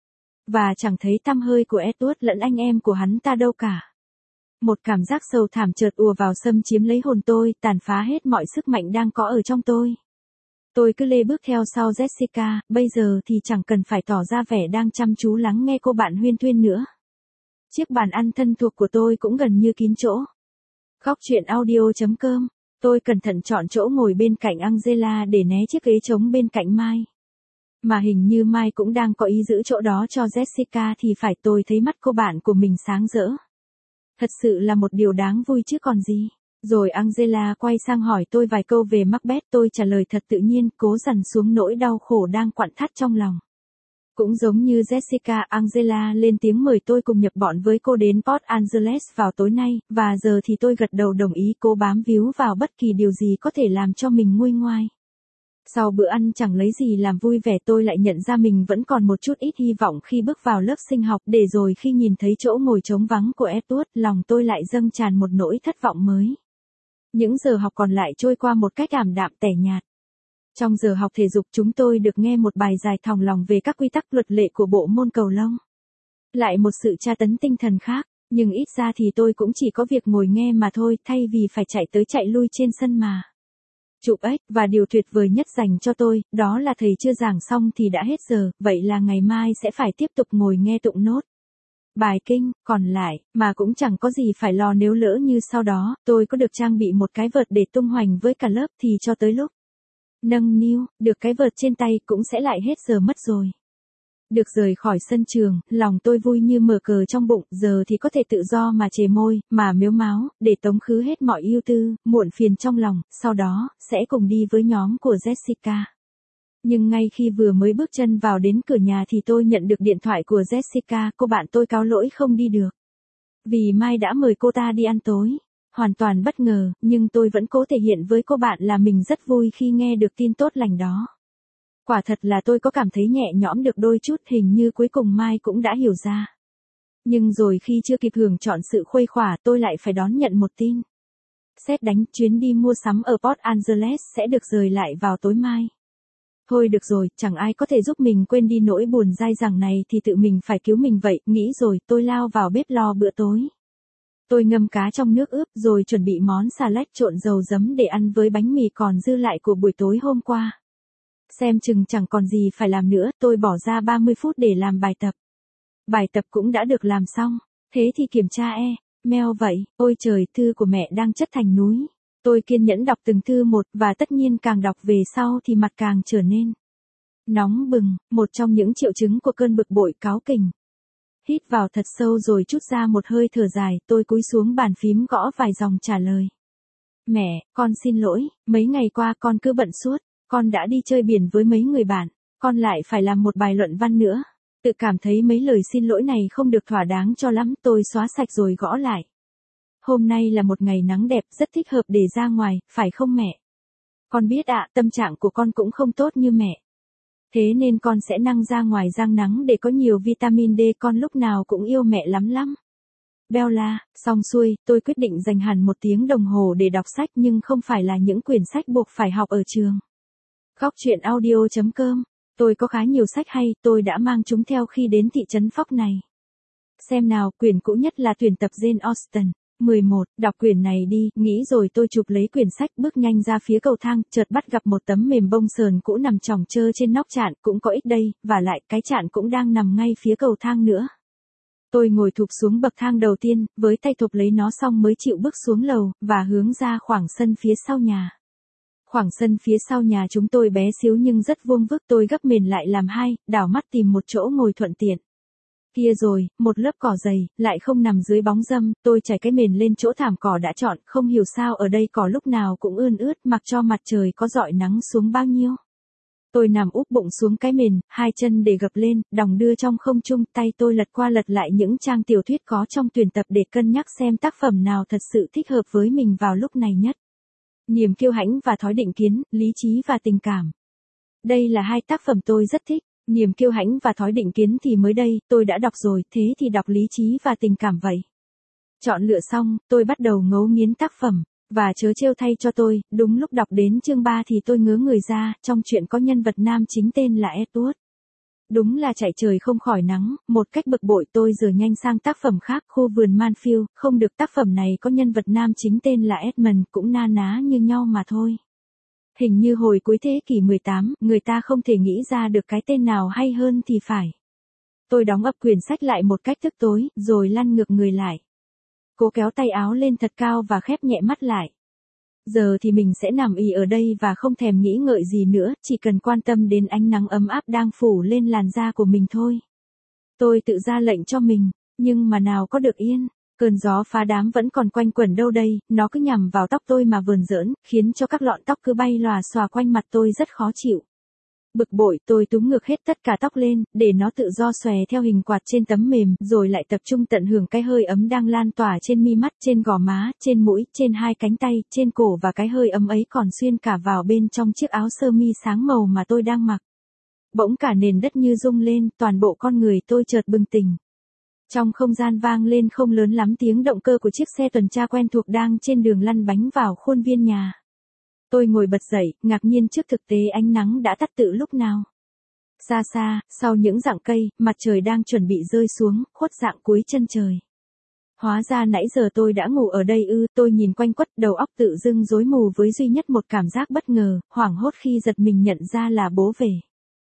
A: Và chẳng thấy tăm hơi của Edward lẫn anh em của hắn ta đâu cả. Một cảm giác sầu thảm chợt ùa vào xâm chiếm lấy hồn tôi, tàn phá hết mọi sức mạnh đang có ở trong tôi. Tôi cứ lê bước theo sau Jessica, bây giờ thì chẳng cần phải tỏ ra vẻ đang chăm chú lắng nghe cô bạn huyên thuyên nữa. Chiếc bàn ăn thân thuộc của tôi cũng gần như kín chỗ. Góc chuyện audio.com. Tôi cẩn thận chọn chỗ ngồi bên cạnh Angela để né chiếc ghế trống bên cạnh Mai. Mà hình như Mai cũng đang có ý giữ chỗ đó cho Jessica thì phải, tôi thấy mắt cô bạn của mình sáng rỡ. Thật sự là một điều đáng vui chứ còn gì. Rồi Angela quay sang hỏi tôi vài câu về Macbeth, tôi trả lời thật tự nhiên, cố dằn xuống nỗi đau khổ đang quặn thắt trong lòng. Cũng giống như Jessica, Angela lên tiếng mời tôi cùng nhập bọn với cô đến Port Angeles vào tối nay, và giờ thì tôi gật đầu đồng ý, cố bám víu vào bất kỳ điều gì có thể làm cho mình nguôi ngoai. Sau bữa ăn chẳng lấy gì làm vui vẻ, tôi lại nhận ra mình vẫn còn một chút ít hy vọng khi bước vào lớp sinh học, để rồi khi nhìn thấy chỗ ngồi trống vắng của Edward, lòng tôi lại dâng tràn một nỗi thất vọng mới. Những giờ học còn lại trôi qua một cách ảm đạm tẻ nhạt. Trong giờ học thể dục chúng tôi được nghe một bài dài thòng lòng về các quy tắc luật lệ của bộ môn cầu lông. Lại một sự tra tấn tinh thần khác, nhưng ít ra thì tôi cũng chỉ có việc ngồi nghe mà thôi, thay vì phải chạy tới chạy lui trên sân mà. Chụp ếch, và điều tuyệt vời nhất dành cho tôi, đó là thầy chưa giảng xong thì đã hết giờ, vậy là ngày mai sẽ phải tiếp tục ngồi nghe tụng nốt bài kinh, còn lại, mà cũng chẳng có gì phải lo nếu lỡ như sau đó, tôi có được trang bị một cái vợt để tung hoành với cả lớp thì cho tới lúc Nâng niu, được cái vợt trên tay cũng sẽ lại hết giờ mất rồi. Được rời khỏi sân trường, lòng tôi vui như mở cờ trong bụng, giờ thì có thể tự do mà chề môi, mà mếu máo, để tống khứ hết mọi ưu tư, muộn phiền trong lòng, sau đó, sẽ cùng đi với nhóm của Jessica. Nhưng ngay khi vừa mới bước chân vào đến cửa nhà thì tôi nhận được điện thoại của Jessica, cô bạn tôi cáo lỗi không đi được. Vì Mai đã mời cô ta đi ăn tối. Hoàn toàn bất ngờ, nhưng tôi vẫn cố thể hiện với cô bạn là mình rất vui khi nghe được tin tốt lành đó. Quả thật là tôi có cảm thấy nhẹ nhõm được đôi chút, hình như cuối cùng Mai cũng đã hiểu ra. Nhưng rồi khi chưa kịp hưởng trọn sự khuây khỏa, tôi lại phải đón nhận một tin. Sét đánh, chuyến đi mua sắm ở Port Angeles sẽ được dời lại vào tối mai. Thôi được rồi, chẳng ai có thể giúp mình quên đi nỗi buồn dai dẳng này thì tự mình phải cứu mình vậy, nghĩ rồi, tôi lao vào bếp lo bữa tối. Tôi ngâm cá trong nước ướp rồi chuẩn bị món xà lách trộn dầu giấm để ăn với bánh mì còn dư lại của buổi tối hôm qua. Xem chừng chẳng còn gì phải làm nữa, tôi bỏ ra 30 phút để làm bài tập. Bài tập cũng đã được làm xong, thế thì kiểm tra mail vậy, ôi trời, thư của mẹ đang chất thành núi. Tôi kiên nhẫn đọc từng thư một, và tất nhiên càng đọc về sau thì mặt càng trở nên nóng bừng, một trong những triệu chứng của cơn bực bội cáu kỉnh. Hít vào thật sâu rồi trút ra một hơi thở dài, tôi cúi xuống bàn phím gõ vài dòng trả lời. Mẹ, con xin lỗi, mấy ngày qua con cứ bận suốt, con đã đi chơi biển với mấy người bạn, con lại phải làm một bài luận văn nữa. Tự cảm thấy mấy lời xin lỗi này không được thỏa đáng cho lắm, tôi xóa sạch rồi gõ lại. Hôm nay là một ngày nắng đẹp, rất thích hợp để ra ngoài, phải không mẹ? Con biết ạ, tâm trạng của con cũng không tốt như mẹ. Thế nên con sẽ năng ra ngoài giang nắng để có nhiều vitamin D, con lúc nào cũng yêu mẹ lắm lắm. Bella, xong xuôi, tôi quyết định dành hẳn 1 tiếng đồng hồ để đọc sách, nhưng không phải là những quyển sách buộc phải học ở trường. Góc truyện audio.com. Tôi có khá nhiều sách hay, tôi đã mang chúng theo khi đến thị trấn Phóc này. Xem nào, quyển cũ nhất là tuyển tập Jane Austen. 11, đọc quyển này đi, nghĩ rồi tôi chụp lấy quyển sách bước nhanh ra phía cầu thang, chợt bắt gặp một tấm mềm bông sờn cũ nằm chỏng chơ trên nóc chạn, cũng có ích đây, và lại cái chạn cũng đang nằm ngay phía cầu thang nữa. Tôi ngồi thụp xuống bậc thang đầu tiên, với tay thụp lấy nó xong mới chịu bước xuống lầu, và hướng ra khoảng sân phía sau nhà. Khoảng sân phía sau nhà chúng tôi bé xíu nhưng rất vuông vức, tôi gấp mền lại làm 2, đảo mắt tìm một chỗ ngồi thuận tiện. Kia rồi, một lớp cỏ dày, lại không nằm dưới bóng râm, tôi trải cái mền lên chỗ thảm cỏ đã chọn, không hiểu sao ở đây cỏ lúc nào cũng ươn ướt, mặc cho mặt trời có rọi nắng xuống bao nhiêu. Tôi nằm úp bụng xuống cái mền, 2 chân để gập lên, đòng đưa trong không trung, tay tôi lật qua lật lại những trang tiểu thuyết có trong tuyển tập để cân nhắc xem tác phẩm nào thật sự thích hợp với mình vào lúc này nhất. Niềm kiêu hãnh và thói định kiến, lý trí và tình cảm. Đây là 2 tác phẩm tôi rất thích. Niềm kiêu hãnh và thói định kiến thì mới đây, tôi đã đọc rồi, thế thì đọc lý trí và tình cảm vậy. Chọn lựa xong, tôi bắt đầu ngấu nghiến tác phẩm, và trớ trêu thay cho tôi, đúng lúc đọc đến chương 3 thì tôi ngớ người ra, trong truyện có nhân vật nam chính tên là Edward. Đúng là chạy trời không khỏi nắng, một cách bực bội tôi dời nhanh sang tác phẩm khác, khu vườn Manfield, không được, tác phẩm này có nhân vật nam chính tên là Edmund, cũng na ná như nhau mà thôi. Hình như hồi cuối thế kỷ 18, người ta không thể nghĩ ra được cái tên nào hay hơn thì phải. Tôi đóng ập quyển sách lại một cách tức tối, rồi lăn ngược người lại. Cố kéo tay áo lên thật cao và khép nhẹ mắt lại. Giờ thì mình sẽ nằm ì ở đây và không thèm nghĩ ngợi gì nữa, chỉ cần quan tâm đến ánh nắng ấm áp đang phủ lên làn da của mình thôi. Tôi tự ra lệnh cho mình, nhưng mà nào có được yên. Cơn gió phá đám vẫn còn quanh quẩn đâu đây, nó cứ nhằm vào tóc tôi mà vờn giỡn, khiến cho các lọn tóc cứ bay lòa xòa quanh mặt tôi rất khó chịu. Bực bội, tôi túm ngược hết tất cả tóc lên, để nó tự do xòe theo hình quạt trên tấm mềm, rồi lại tập trung tận hưởng cái hơi ấm đang lan tỏa trên mi mắt, trên gò má, trên mũi, trên 2 cánh tay, trên cổ, và cái hơi ấm ấy còn xuyên cả vào bên trong chiếc áo sơ mi sáng màu mà tôi đang mặc. Bỗng cả nền đất như rung lên, toàn bộ con người tôi chợt bừng tỉnh. Trong không gian vang lên không lớn lắm tiếng động cơ của chiếc xe tuần tra quen thuộc đang trên đường lăn bánh vào khuôn viên nhà. Tôi ngồi bật dậy, ngạc nhiên trước thực tế ánh nắng đã tắt từ lúc nào. Xa xa, sau những rặng cây, mặt trời đang chuẩn bị rơi xuống, khuất dạng cuối chân trời. Hóa ra nãy giờ tôi đã ngủ ở đây ư, tôi nhìn quanh quất, đầu óc tự dưng rối mù với duy nhất một cảm giác bất ngờ, hoảng hốt khi giật mình nhận ra là bố về.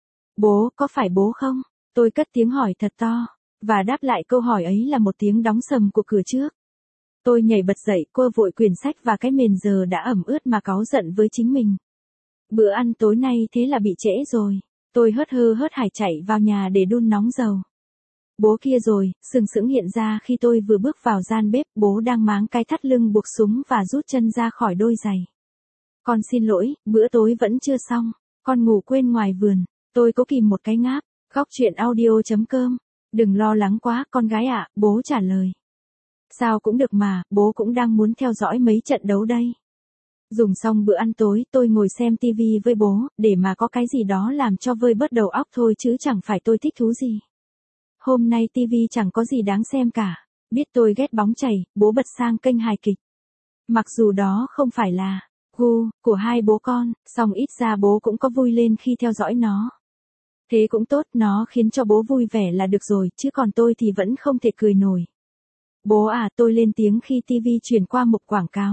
A: Bố, có phải bố không? Tôi cất tiếng hỏi thật to. Và đáp lại câu hỏi ấy là một tiếng đóng sầm của cửa trước. Tôi nhảy bật dậy, quơ vội quyển sách và cái mền giờ đã ẩm ướt mà cáu giận với chính mình. Bữa ăn tối nay thế là bị trễ rồi. Tôi hớt hơ hớt hải chạy vào nhà để đun nóng dầu. Bố kia rồi, sừng sững hiện ra khi tôi vừa bước vào gian bếp, bố đang máng cái thắt lưng buộc súng và rút chân ra khỏi đôi giày. Con xin lỗi, bữa tối vẫn chưa xong, con ngủ quên ngoài vườn, tôi cố kìm một cái ngáp. Góc chuyện audio.com. Đừng lo lắng quá, con gái ạ, bố trả lời. Sao cũng được mà, bố cũng đang muốn theo dõi mấy trận đấu đây. Dùng xong bữa ăn tối, tôi ngồi xem tivi với bố, để mà có cái gì đó làm cho vơi bớt đầu óc thôi chứ chẳng phải tôi thích thú gì. Hôm nay tivi chẳng có gì đáng xem cả. Biết tôi ghét bóng chày, bố bật sang kênh hài kịch. Mặc dù đó không phải là gu của hai bố con, song ít ra bố cũng có vui lên khi theo dõi nó. Thế cũng tốt, nó khiến cho bố vui vẻ là được rồi, chứ còn tôi thì vẫn không thể cười nổi. Bố à, tôi lên tiếng khi tivi chuyển qua mục quảng cáo.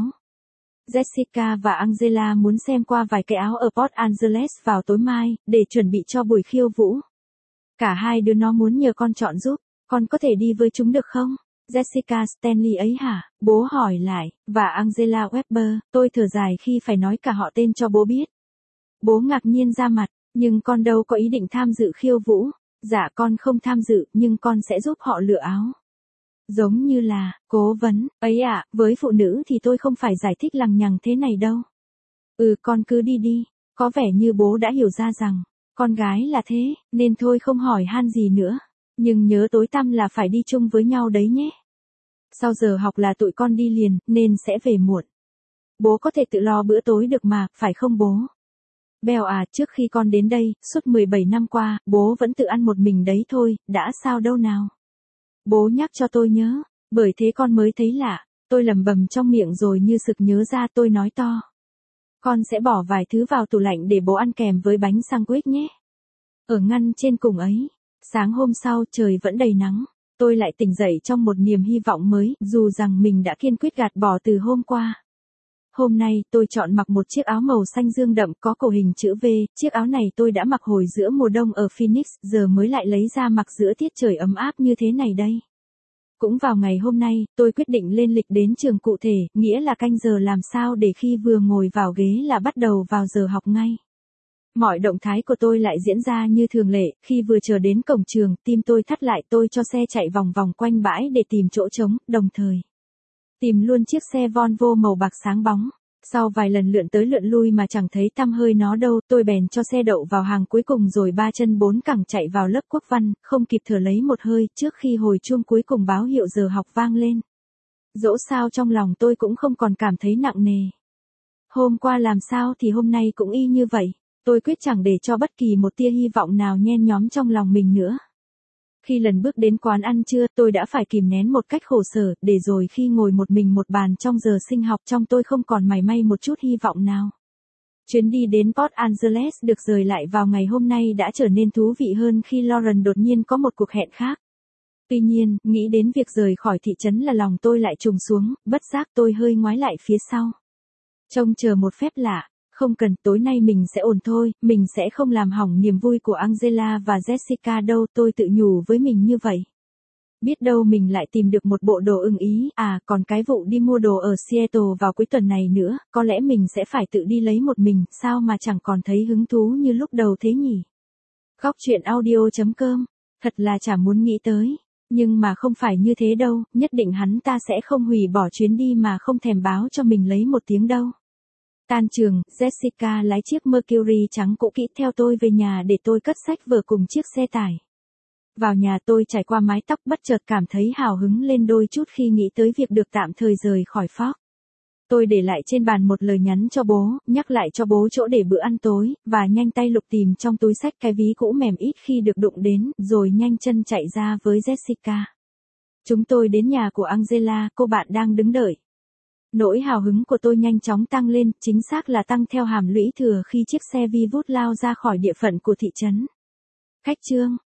A: Jessica và Angela muốn xem qua vài cái áo ở Port Angeles vào tối mai, để chuẩn bị cho buổi khiêu vũ. Cả hai đứa nó muốn nhờ con chọn giúp, con có thể đi với chúng được không? Jessica Stanley ấy hả? Bố hỏi lại, và Angela Weber, tôi thở dài khi phải nói cả họ tên cho bố biết. Bố ngạc nhiên ra mặt, nhưng con đâu có ý định tham dự khiêu vũ. Dạ con không tham dự, nhưng con sẽ giúp họ lựa áo. Giống như là, cố vấn, ấy ạ, với phụ nữ thì tôi không phải giải thích lằng nhằng thế này đâu. Con cứ đi đi, có vẻ như bố đã hiểu ra rằng, con gái là thế, nên thôi không hỏi han gì nữa. Nhưng nhớ tối tăm là phải đi chung với nhau đấy nhé. Sau giờ học là tụi con đi liền, nên sẽ về muộn. Bố có thể tự lo bữa tối được mà, phải không bố? Bèo à, trước khi con đến đây, suốt 17 năm qua, bố vẫn tự ăn một mình đấy thôi, đã sao đâu nào. Bố nhắc cho tôi nhớ, bởi thế con mới thấy lạ. Tôi lẩm bẩm trong miệng rồi như sực nhớ ra tôi nói to. Con sẽ bỏ vài thứ vào tủ lạnh để bố ăn kèm với bánh sandwich nhé. Ở ngăn trên cùng ấy, sáng hôm sau trời vẫn đầy nắng. Tôi lại tỉnh dậy trong một niềm hy vọng mới, dù rằng mình đã kiên quyết gạt bỏ từ hôm qua. Hôm nay, tôi chọn mặc một chiếc áo màu xanh dương đậm có cổ hình chữ V, chiếc áo này tôi đã mặc hồi giữa mùa đông ở Phoenix, giờ mới lại lấy ra mặc giữa tiết trời ấm áp như thế này đây. Cũng vào ngày hôm nay, tôi quyết định lên lịch đến trường cụ thể, nghĩa là canh giờ làm sao để khi vừa ngồi vào ghế là bắt đầu vào giờ học ngay. Mọi động thái của tôi lại diễn ra như thường lệ, khi vừa chờ đến cổng trường, tim tôi thắt lại, tôi cho xe chạy vòng vòng quanh bãi để tìm chỗ trống, đồng thời tìm luôn chiếc xe Volvo màu bạc sáng bóng. Sau vài lần lượn tới lượn lui mà chẳng thấy tăm hơi nó đâu, tôi bèn cho xe đậu vào hàng cuối cùng rồi ba chân bốn cẳng chạy vào lớp quốc văn, không kịp thở lấy một hơi trước khi hồi chuông cuối cùng báo hiệu giờ học vang lên. Dẫu sao trong lòng tôi cũng không còn cảm thấy nặng nề. Hôm qua làm sao thì hôm nay cũng y như vậy. Tôi quyết chẳng để cho bất kỳ một tia hy vọng nào nhen nhóm trong lòng mình nữa. Khi lần bước đến quán ăn trưa, tôi đã phải kìm nén một cách khổ sở, để rồi khi ngồi một mình một bàn trong giờ sinh học trong tôi không còn mảy may một chút hy vọng nào. Chuyến đi đến Port Angeles được rời lại vào ngày hôm nay đã trở nên thú vị hơn khi Lauren đột nhiên có một cuộc hẹn khác. Tuy nhiên, nghĩ đến việc rời khỏi thị trấn là lòng tôi lại trùng xuống, bất giác tôi hơi ngoái lại phía sau. Trông chờ một phép lạ. Không cần, tối nay mình sẽ ổn thôi, mình sẽ không làm hỏng niềm vui của Angela và Jessica đâu, tôi tự nhủ với mình như vậy. Biết đâu mình lại tìm được một bộ đồ ưng ý, còn cái vụ đi mua đồ ở Seattle vào cuối tuần này nữa, có lẽ mình sẽ phải tự đi lấy một mình, sao mà chẳng còn thấy hứng thú như lúc đầu thế nhỉ? Góc chuyện audio.com, thật là chả muốn nghĩ tới, nhưng mà không phải như thế đâu, nhất định hắn ta sẽ không hủy bỏ chuyến đi mà không thèm báo cho mình lấy một tiếng đâu. Tan trường, Jessica lái chiếc Mercury trắng cũ kỹ theo tôi về nhà để tôi cất sách vở cùng chiếc xe tải. Vào nhà tôi trải qua mái tóc bất chợt cảm thấy hào hứng lên đôi chút khi nghĩ tới việc được tạm thời rời khỏi Fox. Tôi để lại trên bàn một lời nhắn cho bố, nhắc lại cho bố chỗ để bữa ăn tối, và nhanh tay lục tìm trong túi xách cái ví cũ mềm ít khi được đụng đến, rồi nhanh chân chạy ra với Jessica. Chúng tôi đến nhà của Angela, cô bạn đang đứng đợi. Nỗi hào hứng của tôi nhanh chóng tăng lên, chính xác là tăng theo hàm lũy thừa khi chiếc xe vi vút lao ra khỏi địa phận của thị trấn. Khách trương,